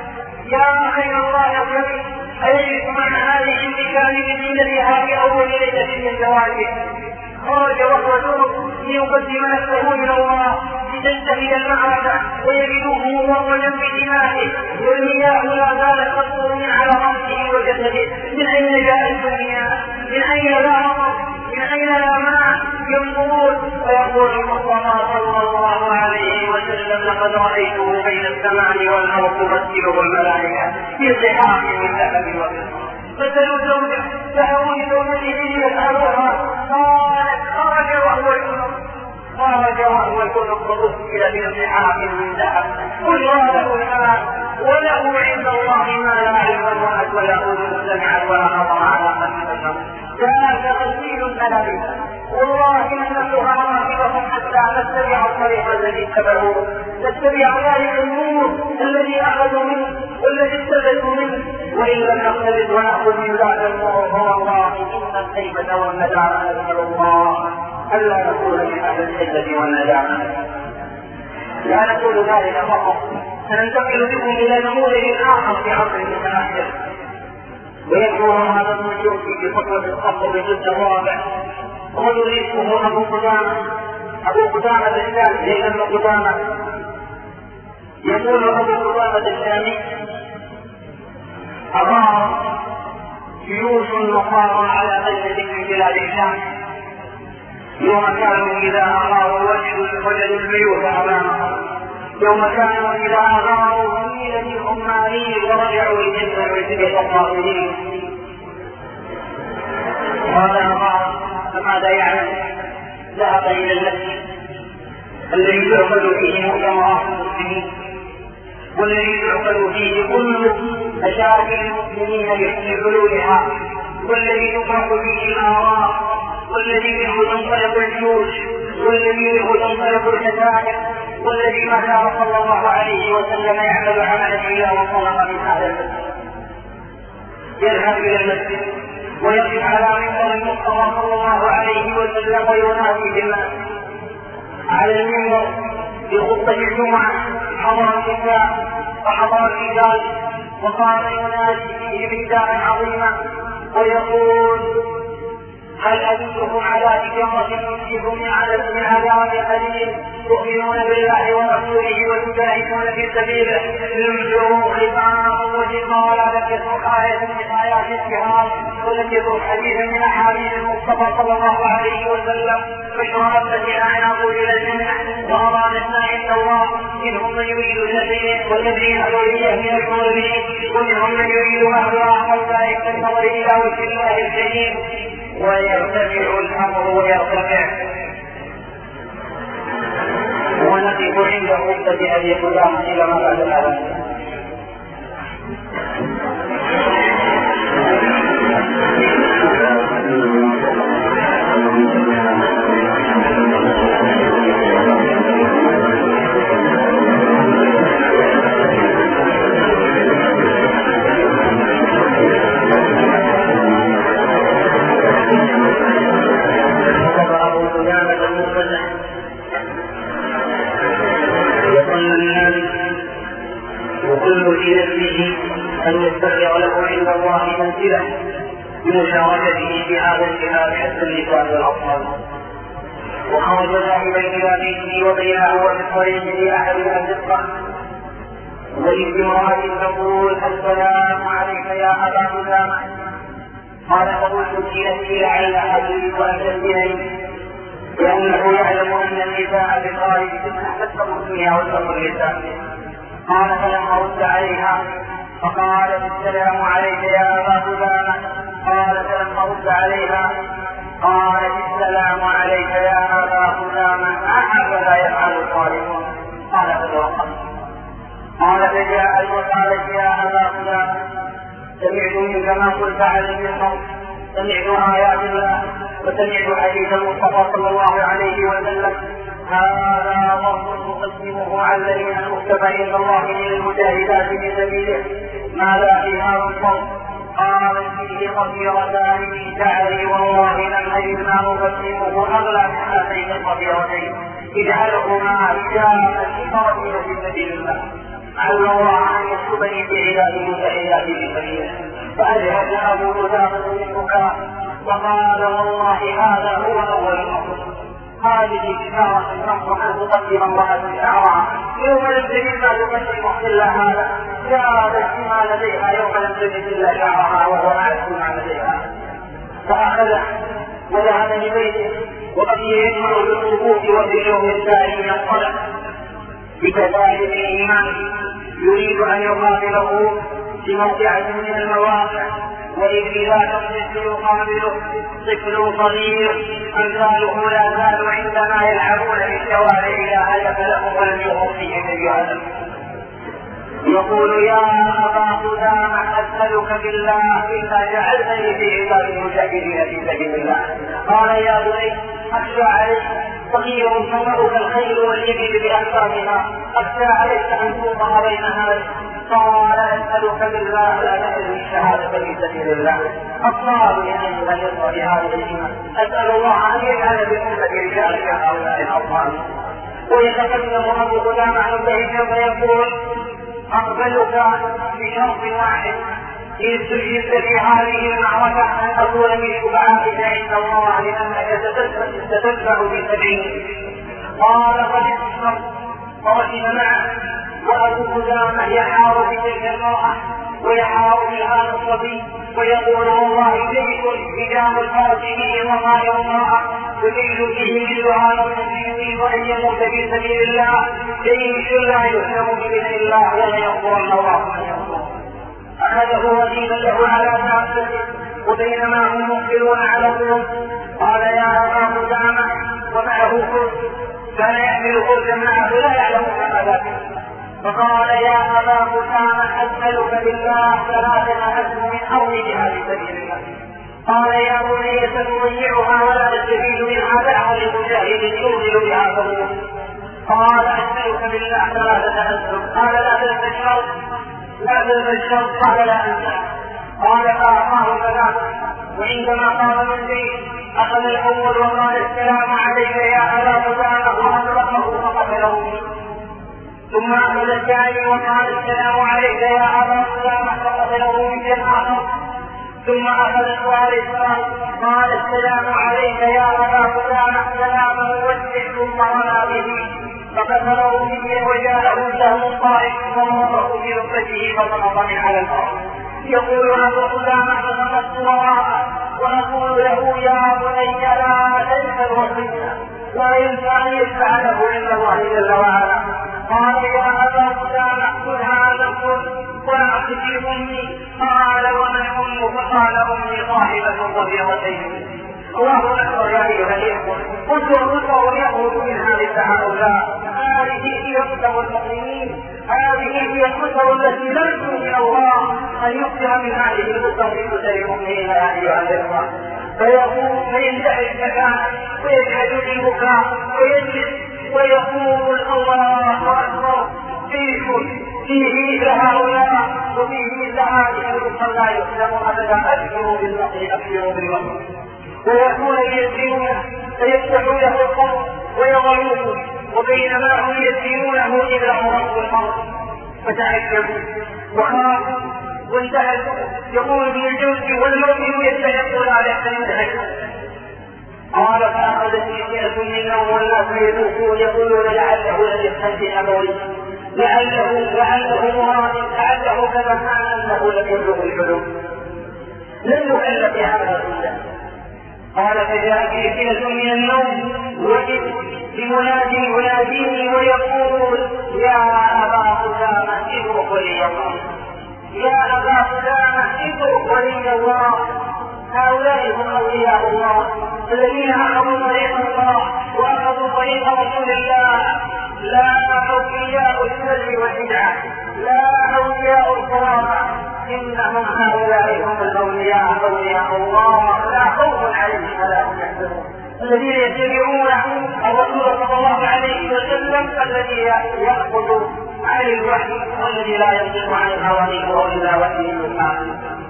يا خير الله يا خير أليس معنى هذه الإنكار بالليلة هذه أول ليلة من زواجه؟ خرج وهو جنب ليقدم نفسه إلى الله لتنتهي المعركة ويجده موردا بدمائه والمياه لا زالت تقطر من على رأسه وجسده. من أين جاء الدنيا؟ من أين لا مطر؟ من أين لا ماء؟ ينظرون ويقول المصطفى صلى الله عليه وسلم لقد رأيته بين السماء والأرض تمثله الملائكة في صحاح من ذهب وفضة. فسألوا زوجه سألوا لزوجته يسألوها قالت خرج وهو الكنب خرج وهو الكنب وأسئل في صحاح من ذهب كلها له الماء وله عند الله ما لا علم رأت ولا أذن سمعت ولا خطر على قلب بشر. ذاك غسيل الملائكة والله إنها راكبة حتى نتبع الطريق الذي اتبعوه نتبع ذلك النور الذي أخذوا منه والذي استفدوا منه وإن لم نقترب ونأخذ من ذاك النور فوالله إن الخيبة والندامة نسأل الله ألا نكون من أهل الخيبة والندامة. لا نقول ذلك فقط، سننتقل بكم إلى نموذج آخر في عصر المتأخر، ويذكر هذا الموجود في فترة القبض بالجزء الرابع، رجل اسمه أبو قدامة أبو قدامة الثالث زيد بن قدامة. يقول أبو قدامة الثاني: أغار جيوش النصارى على بلدة من بلاد الشام، يوم كانوا إذا أغاروا وجدوا البيوت أمامهم، يوم كانوا إذا أغاروا قيل منهم مالين ورجعوا الجنة وجدوا الطاغين. قال أغار فماذا يعمل؟ ذهب إلى المسجد الذي يعقد فيه مؤتمرات المسلمين، والذي يعقد فيه كل مشاكل المسلمين لحلولها، والذي يطرح فيه الآراء، والذي منه تنطلق الجيوش، والذي منه تنطلق الكتائب، والذي ما كان صلى الله عليه وسلم يعمل عملا إلا وانطلق من هذا المسجد. يذهب إلى المسجد ويقف على منبر المصطفى صلى الله عليه وسلم وينادي بالناس على المنبر بخطبة الجمعة. حضر النساء وحضر الرجال، وقال ينادي فيه بنداء عظيما ويقول: هل أدلكم على تجارة تنجيكم من عذاب من عذاب أليم، تؤمنون بالله ورسوله وتجاهدون في سبيله، انفروا خفافا وثقالا. لم يترك آية من آيات الجهاد، ولم يترك حديثا من أحاديث المصطفى صلى الله عليه وسلم. بشرى الذين أعناقوا إلى الجنة وأرادتنا عند الله، منهم من يريد الذين والذين أوليه من المؤمنين، ومنهم من يريد مهدها حتى يكتسب إلى وجه الله الكريم. ويرتفع الأمر ويرتفع. ونقف عند خطبة أبي قدامة إلى ما بعد الأذان. أن يستغفر له عند الله منزله بمشاركته في هذا الجهاد حتى النساء والأطفال. وخرج ذاهبا إلى بيته وبينه وفي الطريق في أحد الأزقة، وإذ امرأة تقول: السلام عليك يا أبا قدامة. قال: فقلت في نفسي لعل أدرك أن تنتهي، لأنه يعلم أن النساء في الخارج تتحسب الدنيا وتقر النساء. قال: فلم أرد عليها، فقالت: السلام عليك يا أبا قدامة. قال: فلم أرد عليها. قالت: السلام عليك يا أبا قدامة. هكذا يفعل الصالحون. قال: فتوقف. قال: فجاءت وقالت: يا أبا قدامة، سمعت منك ما قلت على المنبر، سمعت آيات الله وسمعت حديث المصطفى صلى الله عليه وسلم. هذا ضرب تقدمه على الذين كتب عند الله من المجاهدات في سبيله. ماذا في هذا الضرب؟ قال: فيه خطيرتان في شعري، والله لم أجد ما أقدمه أغلى من هاتين الخطيرتين. اجعلهما رجالا لتركوا في سبيل الله، عل الله أن يكتبني في عباده وعباده في سبيله. فأجهد أبو قدامة بالبكاء وقال: والله هذا هو أول الأمر. هذه إشارة تنصح أن تقدم امرأة شعرها يوم لم تجد ما تقدم إلا هذا. جاءت ما لديها يوم لم تجد إلا شعرها، وهو أعز ما لديها. فأخذه وذهب لبيته، وقد يجمع بالصفوف وفي اليوم الثاني من الصلاة بكذلك الإيمان، يريد أن يقابله في موقعة من المواقع، وإذ ذاك الطفل يقابله طفل صغير أمثاله لا زالوا عندما يلعبون في الشوارع إلى هدف لهم ولم يغر فيهم الجهل. يقول: يا أبا قدامة، أسألك بالله إذا جعلتني في عباد المجاهدين في سبيل الله. قال: يا بني، أخشى عليك، صغير تمرك الخيل والإبل بأكثرها، أخشى عليك أن توضع بين هذا. قال: أسألك بالله لا تحل الشهادة في سبيل الله. أطلاب أن يرضى بهذا الإيمان. أسأل الله أن يجعل بأمة رجالك هؤلاء الأطفال. ويتقدم ابو قدامه مبتهجا فيقول اقبلك بشرط واحد ان استشهدت في هذه المعركه ان اكون من شفعائك عند الله لانك ستتبع بسبعين. قال فليصبر فركب معه وابو قدامه يحار بتلك المراه ويحار بهذا الصبي ويقول والله جيش حجام الفرس به وطائر المراه وجيش فيه مثل هذا الصبي يريد ان يموت في سبيل الله جيش لا يهزم باذن الله ولا يغفرن الله من يغفر. اخذه وزيدا له على دابته وبينما هم مقبلون على الطرق قال يا ابا قدامه ومعه فرس كان يحمل فرسا معه لا يعلم ما ذاك فقال يا ابا قدامه اسالك بالله ثلاثه اسهم من ارض جهاد سبيل الله. قال يا بني ستضيعها ولا تستفيد منها بعد المجاهد يوصل بها فوق. قال اسالك بالله ثلاثه اسهم. قال لا تنسى الشرط لا تنسى الشرط. قال لا انسى. قال فاعطاه ثلاثه وعندما قام من بيت اخذ الاول وقال السلام عليك يا ابا قدامه واطلقه فقتله. ثم اخذ الثاني وقال السلام عليك يا ابا قدامه فقتله من اخر. ثم اخذ الثالث قال السلام عليك يا ابا قدامه سلام موجه ثم رمى به فقتله به وجاءه سهم طائف فمرته في ركبته فسقط من على الارض. يقول ابو قدامه فسقطت وراءه ونقول له يا بني لا تنسى الوصيه لا ينسى ان يفعله الا الله جل وعلا. قال يا ابا قدامه خذ هذا الكل واعطه امي. قال ومن امه؟ فقال امي صاحبه صغيرتين. الله اكبر يا ايها الاخوه. قدوه قدوه يخرج من هذه هؤلاء. هذه هي قدوه المؤمنين. هذه هي القدوه التي نرجو من الله ان يكثر من هذه القدوه في قدر المؤمنين يا ايها الاخوه. فيقوم فينتهي المكان ويجعل البكاء ويجلس ويقول الله اكبر جيش فيه مثل هؤلاء وفيه مثل هذه الرسل لا يسلم ابدا. ابشروا بالنصر ابشروا بالنصر. ويكون يسيرونه فيفتحوا له القبر ويضعوه وبينما هم يسيرونه اذا مرضوا الارض فتعجبوا وخافوا وانتهكوا. يقول ابن الجوزي والمؤمن يستحق على ان قال فاخذتني فئه منهم والناس يذوقون يقولون لعله لم يستنزل ابوي لعله لعله مراد لعله كما كان انه لم يبلغ الحلم لم يكلف هذا كله. قال فجاء في فئه من النوم وجد بمناد يناديني ويقول يا ابا قدامه اترك ولي الله يا ابا قدامه اترك ولي الله. هؤلاء هم اولياء الله الذين اخذوا طريق الله واخذوا طريق رسول الله. لا اولياء السر والبدعه لا اولياء الخرافه انهم هؤلاء هم الاولياء اولياء الله لا خوف عليهم ولا هم يحزنون الذين يتبعون الرسول صلى الله عليه وسلم الذي ياخذ عن الوحي والذي لا ينطق عن الهوى الا وحي يوحى.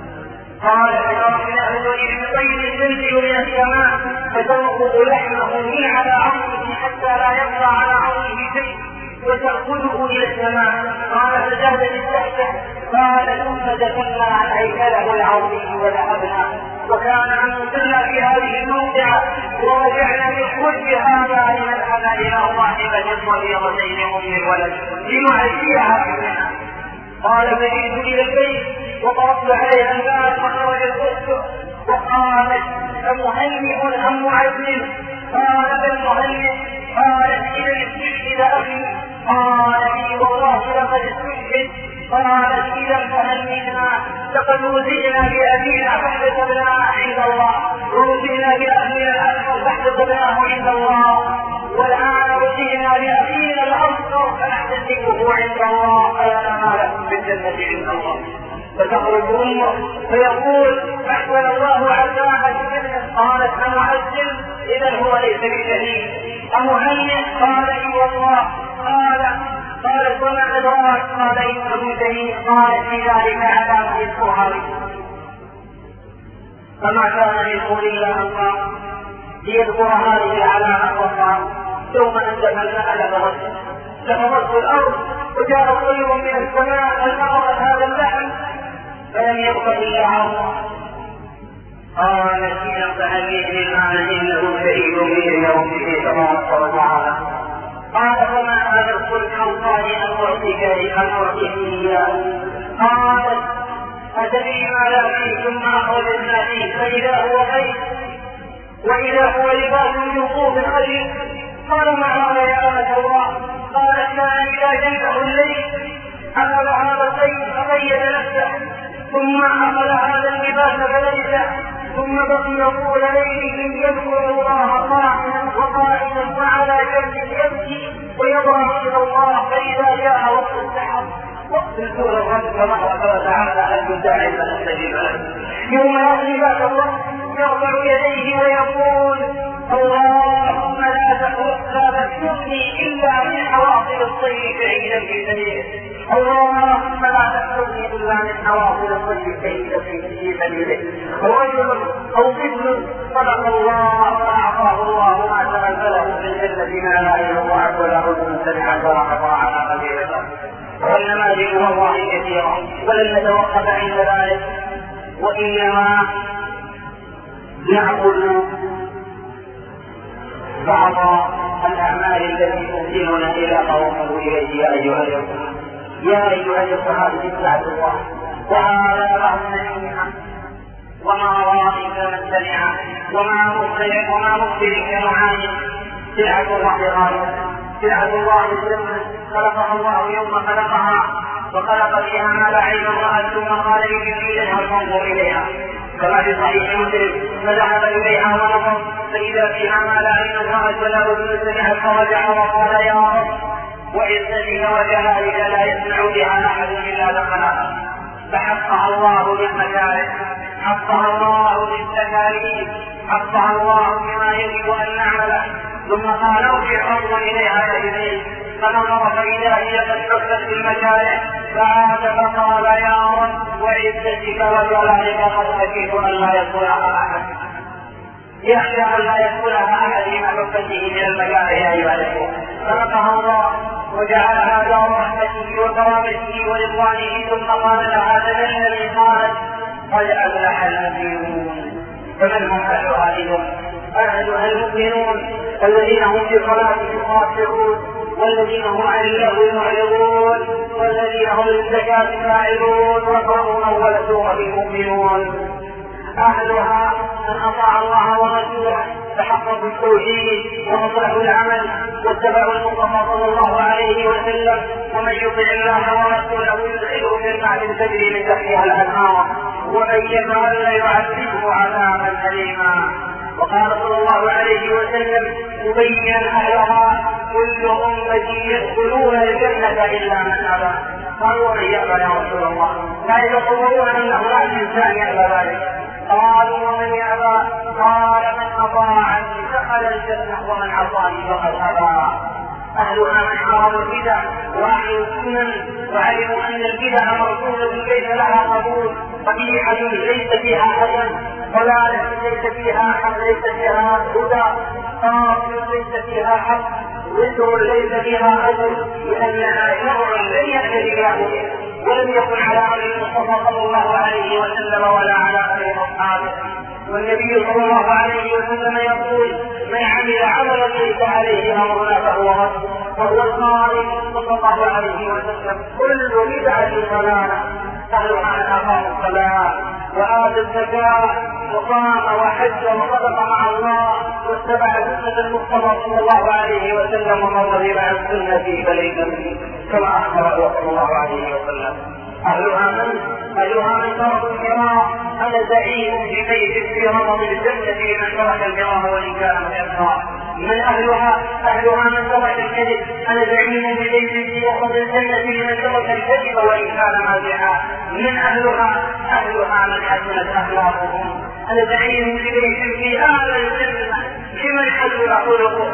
قال فرحنا الوليد بطير تنزل من السماء فتنقض لحمه من على عرضه حتى لا يبقى على عرضه شيء وتأخذه الى السماء. قال فزاد للتحته. قال ثم دفنا هيكله العظيم وذهبنا وكان انزلنا في هذه الموضع ورجعنا من كل هذا لنذهب الى صاحبه صغيرتين ام الولد لنعزيها منها. قال فجئت الى البيت وطرقت عليها الباب فخرج الاسر وقالت امهنئ ام معزز؟ قال بل مهنئ. قالت اذا استشهد اخي. قال لي والله لقد استشهد. قالت اذا فهنئنا لقد وزئنا بابينا فاحتسبناه عند الله ووزئنا باهلنا الاكبر فاحتسبناه عند الله والان وزئنا باخينا الاصغر فنحتسبه عند الله فلنا ما لكم بالجنه عند الله. فتخرج امه فيقول احسن الله عزاها الجنه. قالت امعزل؟ اذا هو ليس بشهيد. امهنئ؟ قال اي والله. قال قالت وما ادراك؟ قال انه شهيد. قالت في ذلك علامه الصهاري فما كان يقول الا الله ليذكر هذه العلامه وقال يوم أنزلنا الماء لفرت لفرت الأرض وجاء طير من السماء فلقط هذا اللحم فلم يبق إلا عظمه. قال حين فهديني الآن إنه شهيد به ربه تبارك وتعالى. قال فما هذا الصلح الله أن أعطيك أن أعطيك إياه؟ قالت أتدري ما لا فيه؟ ثم أخرجنا فيه فإذا هو خير وإذا هو لباس من صوف خشن. قال ما هذا يا أمة الله؟ قالت كان إذا جنبه الليل أخذ هذا السيف فقيد نفسه ثم أخذ هذا اللباس فلبسه ثم بقي طول ليله يذكر الله قائما وقائما وعلى جنب يبكي ويضرع إلى الله فإذا جاء وقت السحر وقت نزول الرب تبارك وتعالى أن يداعي فنستجيب له. يوم يأتي ذاك الوقت يرفع يديه ويقول اللهم لا تحرمني إلا من حواصل الطير شهيدا في سبيله. اللهم لا تحرمني إلا من حواصل الطير شهيدا في سبيله. رجل أو طفل صدق الله فأعطاه الله ما تنزله في الجنة ما لا يضاعف ولا رجل سمع فأعطى على قبيلته. والنماذج والله كثيرة ولن نتوقف عند ذلك وإنما نأخذ بعض الأعمال التي تؤدينا إلى ما وصلوا إليه. يا أيها الأخوة يا أيها الأخوة اتبعوا الله وهذا بعض نعمها وما رأيك من سمع وما مخبر وما مخبر كنعان. سلعة الله غاية سلعة الله الجنة خلقها الله يوم خلقها وخلق فيها ما لا عين رأت ثم قال لجبريل هل تنظر إليها كما في صحيح مسلم فذهب إليها ونظر فإذا فيها ما لا عين رأت ولا أذن سمعت فرجع وقال يا رب وعزتك وجلالك لا يسمع بها أحد إلا دخلها. فحقها الله بالمكاره حقها الله بالتكاليف حقها الله بما يجب أن نعمله. ثم قال ارجع انظر إليها يا جبريل فنظر فإذا هي قد حفت بالمكاره فعاد فقال يا رب وعزتك وجلالك قد خشيت أن لا يدخلها أحد. يخشى أن لا يدخلها أحد لما حفته من المكاره يا أيها الأخوة. خلقها الله وجعلها دار رحمته وكرامته ورضوانه ثم قال لها تجلل قالت قد أفلح المؤمنون. فمن هم أهلها إذن؟ أهلها المؤمنون الذين هم في صلاتهم خاشعون والذين هم عن اللغو معرضون والذين هم للزكاة فاعلون ويقرؤون أول سورة المؤمنون. أهلها من أطاع الله ورسوله تحققوا التوحيد وأصلحوا العمل واتبعوا المصطفى صلى الله عليه وسلم ومن يطع الله ورسوله يدخله جنات تجري من تحتها الأنهار ومن يتولى يعذبه عذابا أليما. وقال صلى الله عليه وسلم مبينا أهلها كل أمتي يدخلون الجنة إلا من أبى. قالوا من يأبى يا رسول الله؟ لا يتصورون أنه لا إنسان يأبى ذلك. قالوا ومن يأبى؟ قال من أطاعني دخل الجنة ومن عصاني فقد أبى. أهلها من حرموا البدع وأهل السنن وعلموا أن البدع مرسولة ليس لها قبول قبيحة ليس فيها حسن ضلالة ليس فيها حق ليس فيها هدى باطل ليس فيها حق وزر ليس فيها أجر لأنها شرع لن يأتي الله به ولم يكن على أمر المصطفى صلى الله عليه وسلم ولا على أمر أصحابه. والنبي صلى الله عليه وسلم يقول من عمل عملا ليس عليه أمرنا فهو رد. وهو القائل صلى الله عليه وسلم كل بدعة ضلالة. أهلها من أقاموا الصلاة وآتوا الزكاة وقام وحج وصدق مع الله واتبع سنة المصطفى صلى الله عليه وسلم ومن رغب عن سنتي فليس مني كما أخبر صلى الله عليه وسلم. أهلها من أهلها من ترك الكرام أنا زعيم في بيت في رمض الجنة لمن ترك الكرام وإن كان مكفرا. من أهلها أهلها من ترك الكذب أنا زعيم في بيت في رمض الجنة لمن ترك الكذب وإن كان مازحا. من أهلها أهلها من حسنت أخلاقهم أنا زعيم في بيت في أعلى الجنة لمن حسن خلقه.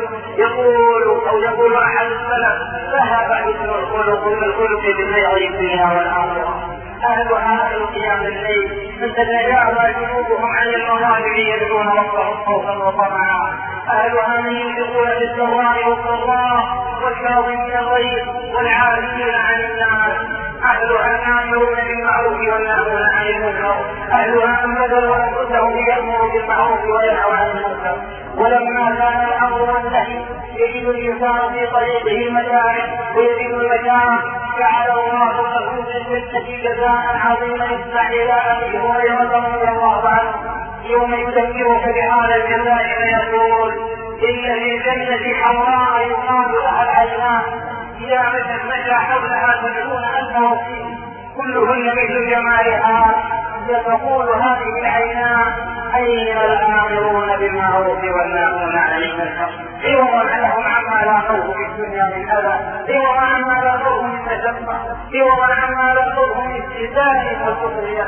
يقول أو يقول أحد السلف ذهب حسن الخلق بالخلق بالخير الدنيا والآخرة. أهلها أهل قيام الليل من تتجاوز جنوبهم عن المضاجع يدعون ربهم خوفا وطمعا. أهلها من ينفقون في السراء والضراء والكاظمين الغيظ والعافين عن الناس. أهلها الآمرون بالمعروف والناهون عن المنكر. أهلها من بذلوا أنفسهم ليأمروا بالمعروف وينهوا عن المنكر. ولما كان الأمر والنهي يجد الإنسان في طريقه المتاعب ويجد المكان، جعل الله له في الجنة جزاء عظيما يسمع إلى أبي هريرة رضي الله عنه يوم يذكرك بهذا الجزاء فيقول: إن في الجنة حمراء يقال لها العينان، إذا مشى حولها تجدون أنه كلهن مثل جمالها، فتقول هذه العينان: أين الآمرون بالمعروف والناهون عن المنكر؟ عوضا لهم عما لاقوه في الدنيا من أذى، عوضا عما لاقوه من تشقى، عوضا عما لاقوه من استهزاء وسخرية.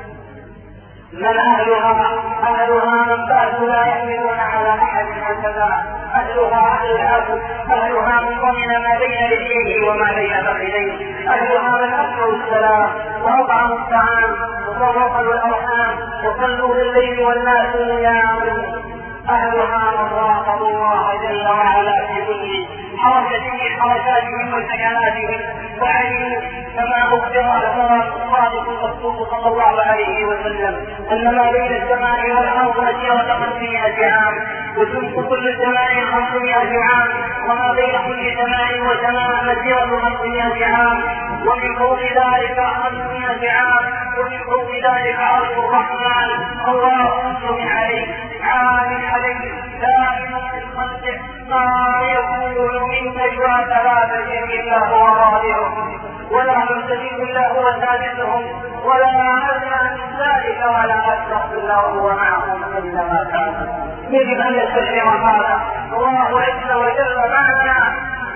من أهلها؟ أهلها من بعد لا يحملون على أحد هكذا. أهلها أهل العدل، أهلها من ضمن ما بين لحيه وما بين فخذيه. أهلها من أكثر السلام وأطعموا الطعام وصرفوا الأرحام وصلوا بالليل والناس نيام. أهلها من راقبوا الله جل وعلا في كل حركة من حركاتهم وسكناتهم، وعلموا كما أخبر أخبار الصادق المصدوق صلى الله عليه وسلم أن ما بين السماء والأرض مسيرة خمسمائة عام، وتمك كل سماء خمسمائة عام، وما بين كل سماء وسماء مسيرة خمسمائة عام، ومن فوق ذلك خمسمائة عام، ومن فوق ذلك عرش الرحمن الله أنزل عليه عال عليه دائما في الخلق ما يكون من نجوى ثلاثة إلا هو رابعهم ولا يمتلك إلا هو سادسهم ولا أدنى من ذلك ولا أكثر إلا هو معهم أينما كانوا. يجب أن يستشعر هذا الله عز وجل معنا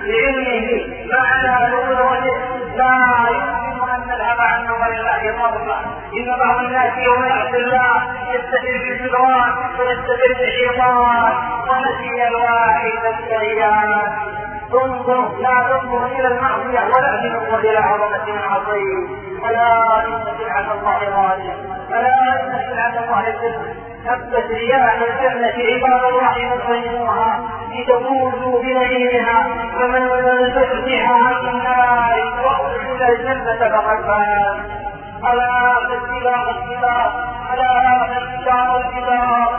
بعلمه معنا بقدرته، لا يمكن أن نذهب عنه ولله طرفا. إن بعض الناس يوم يعصي الله يستتر بالجدران ويستتر بالشيطان ونسي الواحد السيئات. انظر، لا تنظر إلى المعصية ولا تنظر إلى عظمة العظيم. ألا إن سلعة الله غالية، ألا إن سلعة الله الجنة. ثبت رياح الجنة عباد الله مطعموها لتفوزوا بنعيمها، فمن تفتح عن النار وأدخل الجنة فقد فاز. ألا فالسباق السباق، ألا فالسباق السباق،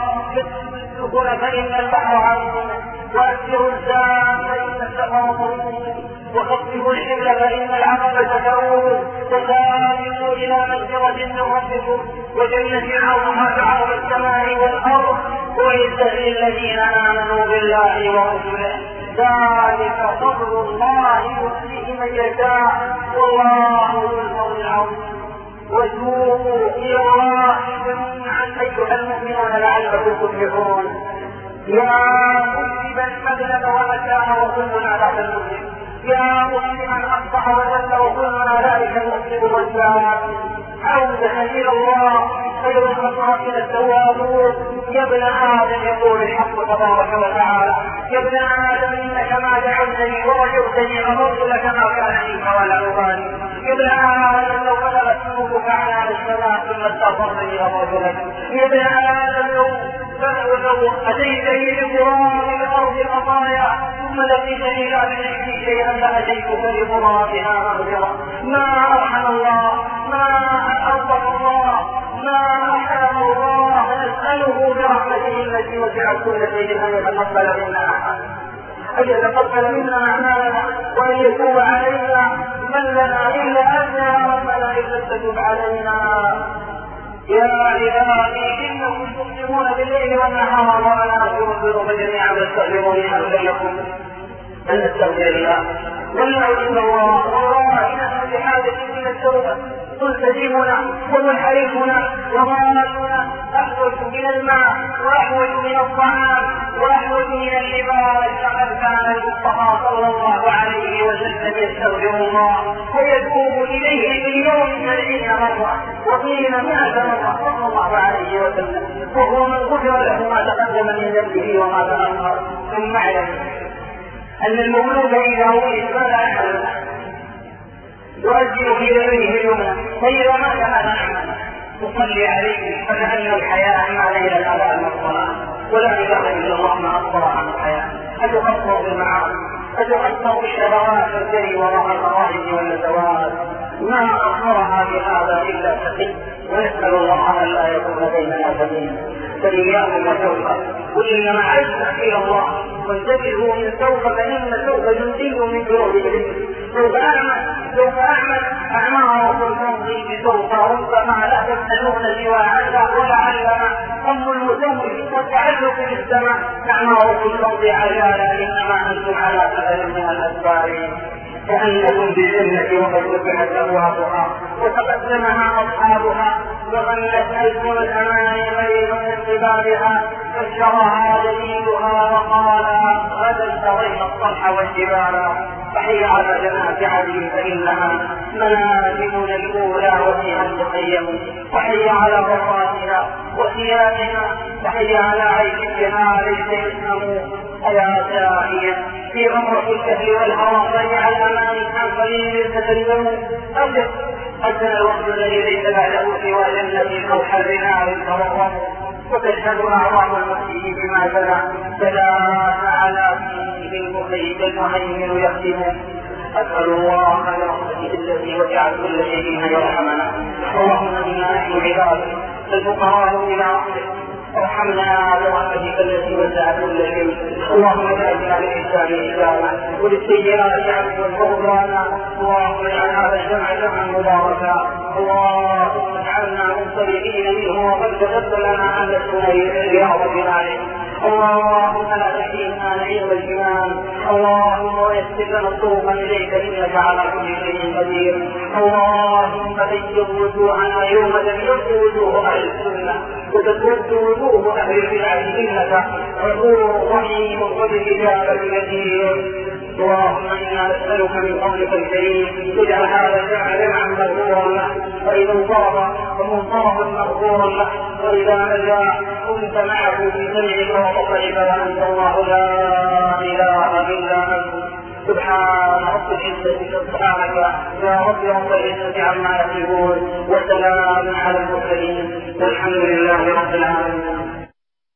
السفن فإن البحر عظيم، وأكثروا الزاد فإن السفر طويل، وخففوا الحمل فإن العقبة تؤول، وسارعوا إلى مغفرة من ربكم وجنة عرضها كعرض السماء والأرض وعزة للذين آمنوا بالله ورسوله. ذلك فضل الله يؤتيه من يشاء والله ذو الفضل العظيم. وتوبوا إلى الله جميعا أيها المؤمنون لعلكم تفلحون. يا مسلما مذنب ومكان وكلنا بعد المسلم، يا مسلما أصبح وجل وكلنا ذلك المسلم والسلام. عودة إلى الله خير الخطوات إلى التوابون. يا ابن آدم يقول الحق تبارك وتعالى: يا ابن آدم إنك ما دعوتني ورجوتني غفرت لك ما كان منك ولا أبالي. يا ابن آدم لو بلغت ذنوبك عنان السماء ثم استغفرتني غفرت لك. يا ابن آدم لو لو أتيتني بغرام الأرض الخطايا ثم لقيتني لا تشركني شيئا لأتيتك بغرامها مغفرة. ما أرحم الله، ما ألطف الله، ما أحلم الله. نسأله برحمته التي وسعت كل شيء أن يتقبل منا أن يتقبل منا أعمالنا وأن يتوب علينا. من لنا إلا أنت يا ربنا إذا تتوب علينا. يا عبادي إنكم تقسمون بالليل والنهار وأنا أغفر الذنوب جميعا فاستغفروني أغفر لكم. أن نستغفر الله ونعوذ الله. والله نحن بحاجة إلى التوبة. تلتزمنا ومنحرفنا وضالنا، أحوج من الماء وأحوج من الطعام وأحوج من اللباس. فقد كان المصطفى صلى الله عليه وسلم يستغفر الله ويتوب إليه في اليوم سبعين مرة وقيل مئة مرة صلى الله عليه وسلم، وهو من غفر له ما تقدم من ذنبه وما تأخر. ثم اعلم أن المولود إذا ولد ماذا يعمل؟ يؤذن في يمينه اليمنى، فإذا مات ماذا نعمل؟ تصلي عليه، فكأن الحياة ما ليل الأباء من الصلاة، ولا إله إلا الله مع الصلاة. فتؤثر بالمعاصي، فتؤثر بالشهوات والجري وراء الفرائض والنزوات. ما أخرها بهذا إلا تقي، ونسأل الله أن لا يكون بيننا سبيل. فإياكم وسوف، وإنما عزك إلى الله، وانتبهوا من سوف، فإن سوف جندي من جنود إبليس. سوف أعمل سوف أعمل أعماركم تمضي بسوف، ربما لا تسألون سوى عسى ولعلنا أم المسوف والتعلق بالسماء. أعماركم تمضي عجالا، إنما أنتم على سبيل من الأسفار. كأنكم بالجنة وقد فتحت أبوابها وتقدمها أصحابها، وظلت ألسن الأمان غير من بابها، فشرها دليلها وقال غدا التقينا الصرح والجبال. فحي على جنات عدن فإنها منازلنا الأولى وفيها المخيم. وحي على غراتها وثيابها، وحي على عيشها ليس يسلم. أيا ساعيا في غمرة الكهل والهوى ضيع الأمان عن قليل تتلم. أبدأ أدنى الوقت الذي ليس بعده سوى جنة أو حر نار تمرم، وتشهد أعظام المسيح بما جنى فلا على فيه المخيف المهيمن يختم. أسأل الله برحمته التي وسعت كل شيء أن يرحمنا. اللهم إنا نحن عبادك الفقراء إلى رحمتك، ارحمنا برحمتك التي وسعت كل شيء. اللهم اجعلنا للإنسان إسلاما وللسيئات عفوا وغفرانا. اللهم اجعل هذا الجمع جمعا مباركا. اللهم اجعلنا منصرفين منه، وقد كتبت لنا أن نكون رياض بذلك. اللهم لا تحرمنا نعيم الجنان. اللهم ويسر لنا الطرق اليك انك على كل شيء قدير. اللهم بيض وجوهنا يوم تبيض وجوه اهل السنه وتسود وجوه اهل البدعه، انك غفور رحيم وبالاجابه جدير. اللهم انا نسالك من فضلك الكريم اجعل هذا الجمع جمعا مغفورا له، واذا انصرف فمنصرفا مغفورا له، واذا نجا كنت معه في سمعك وبصرك، وانت الله لا اله الا انت. سبحان رب العزه سبحانك يا رب رب العزه عما يصفون، وسلام على المرسلين، والحمد لله رب العالمين.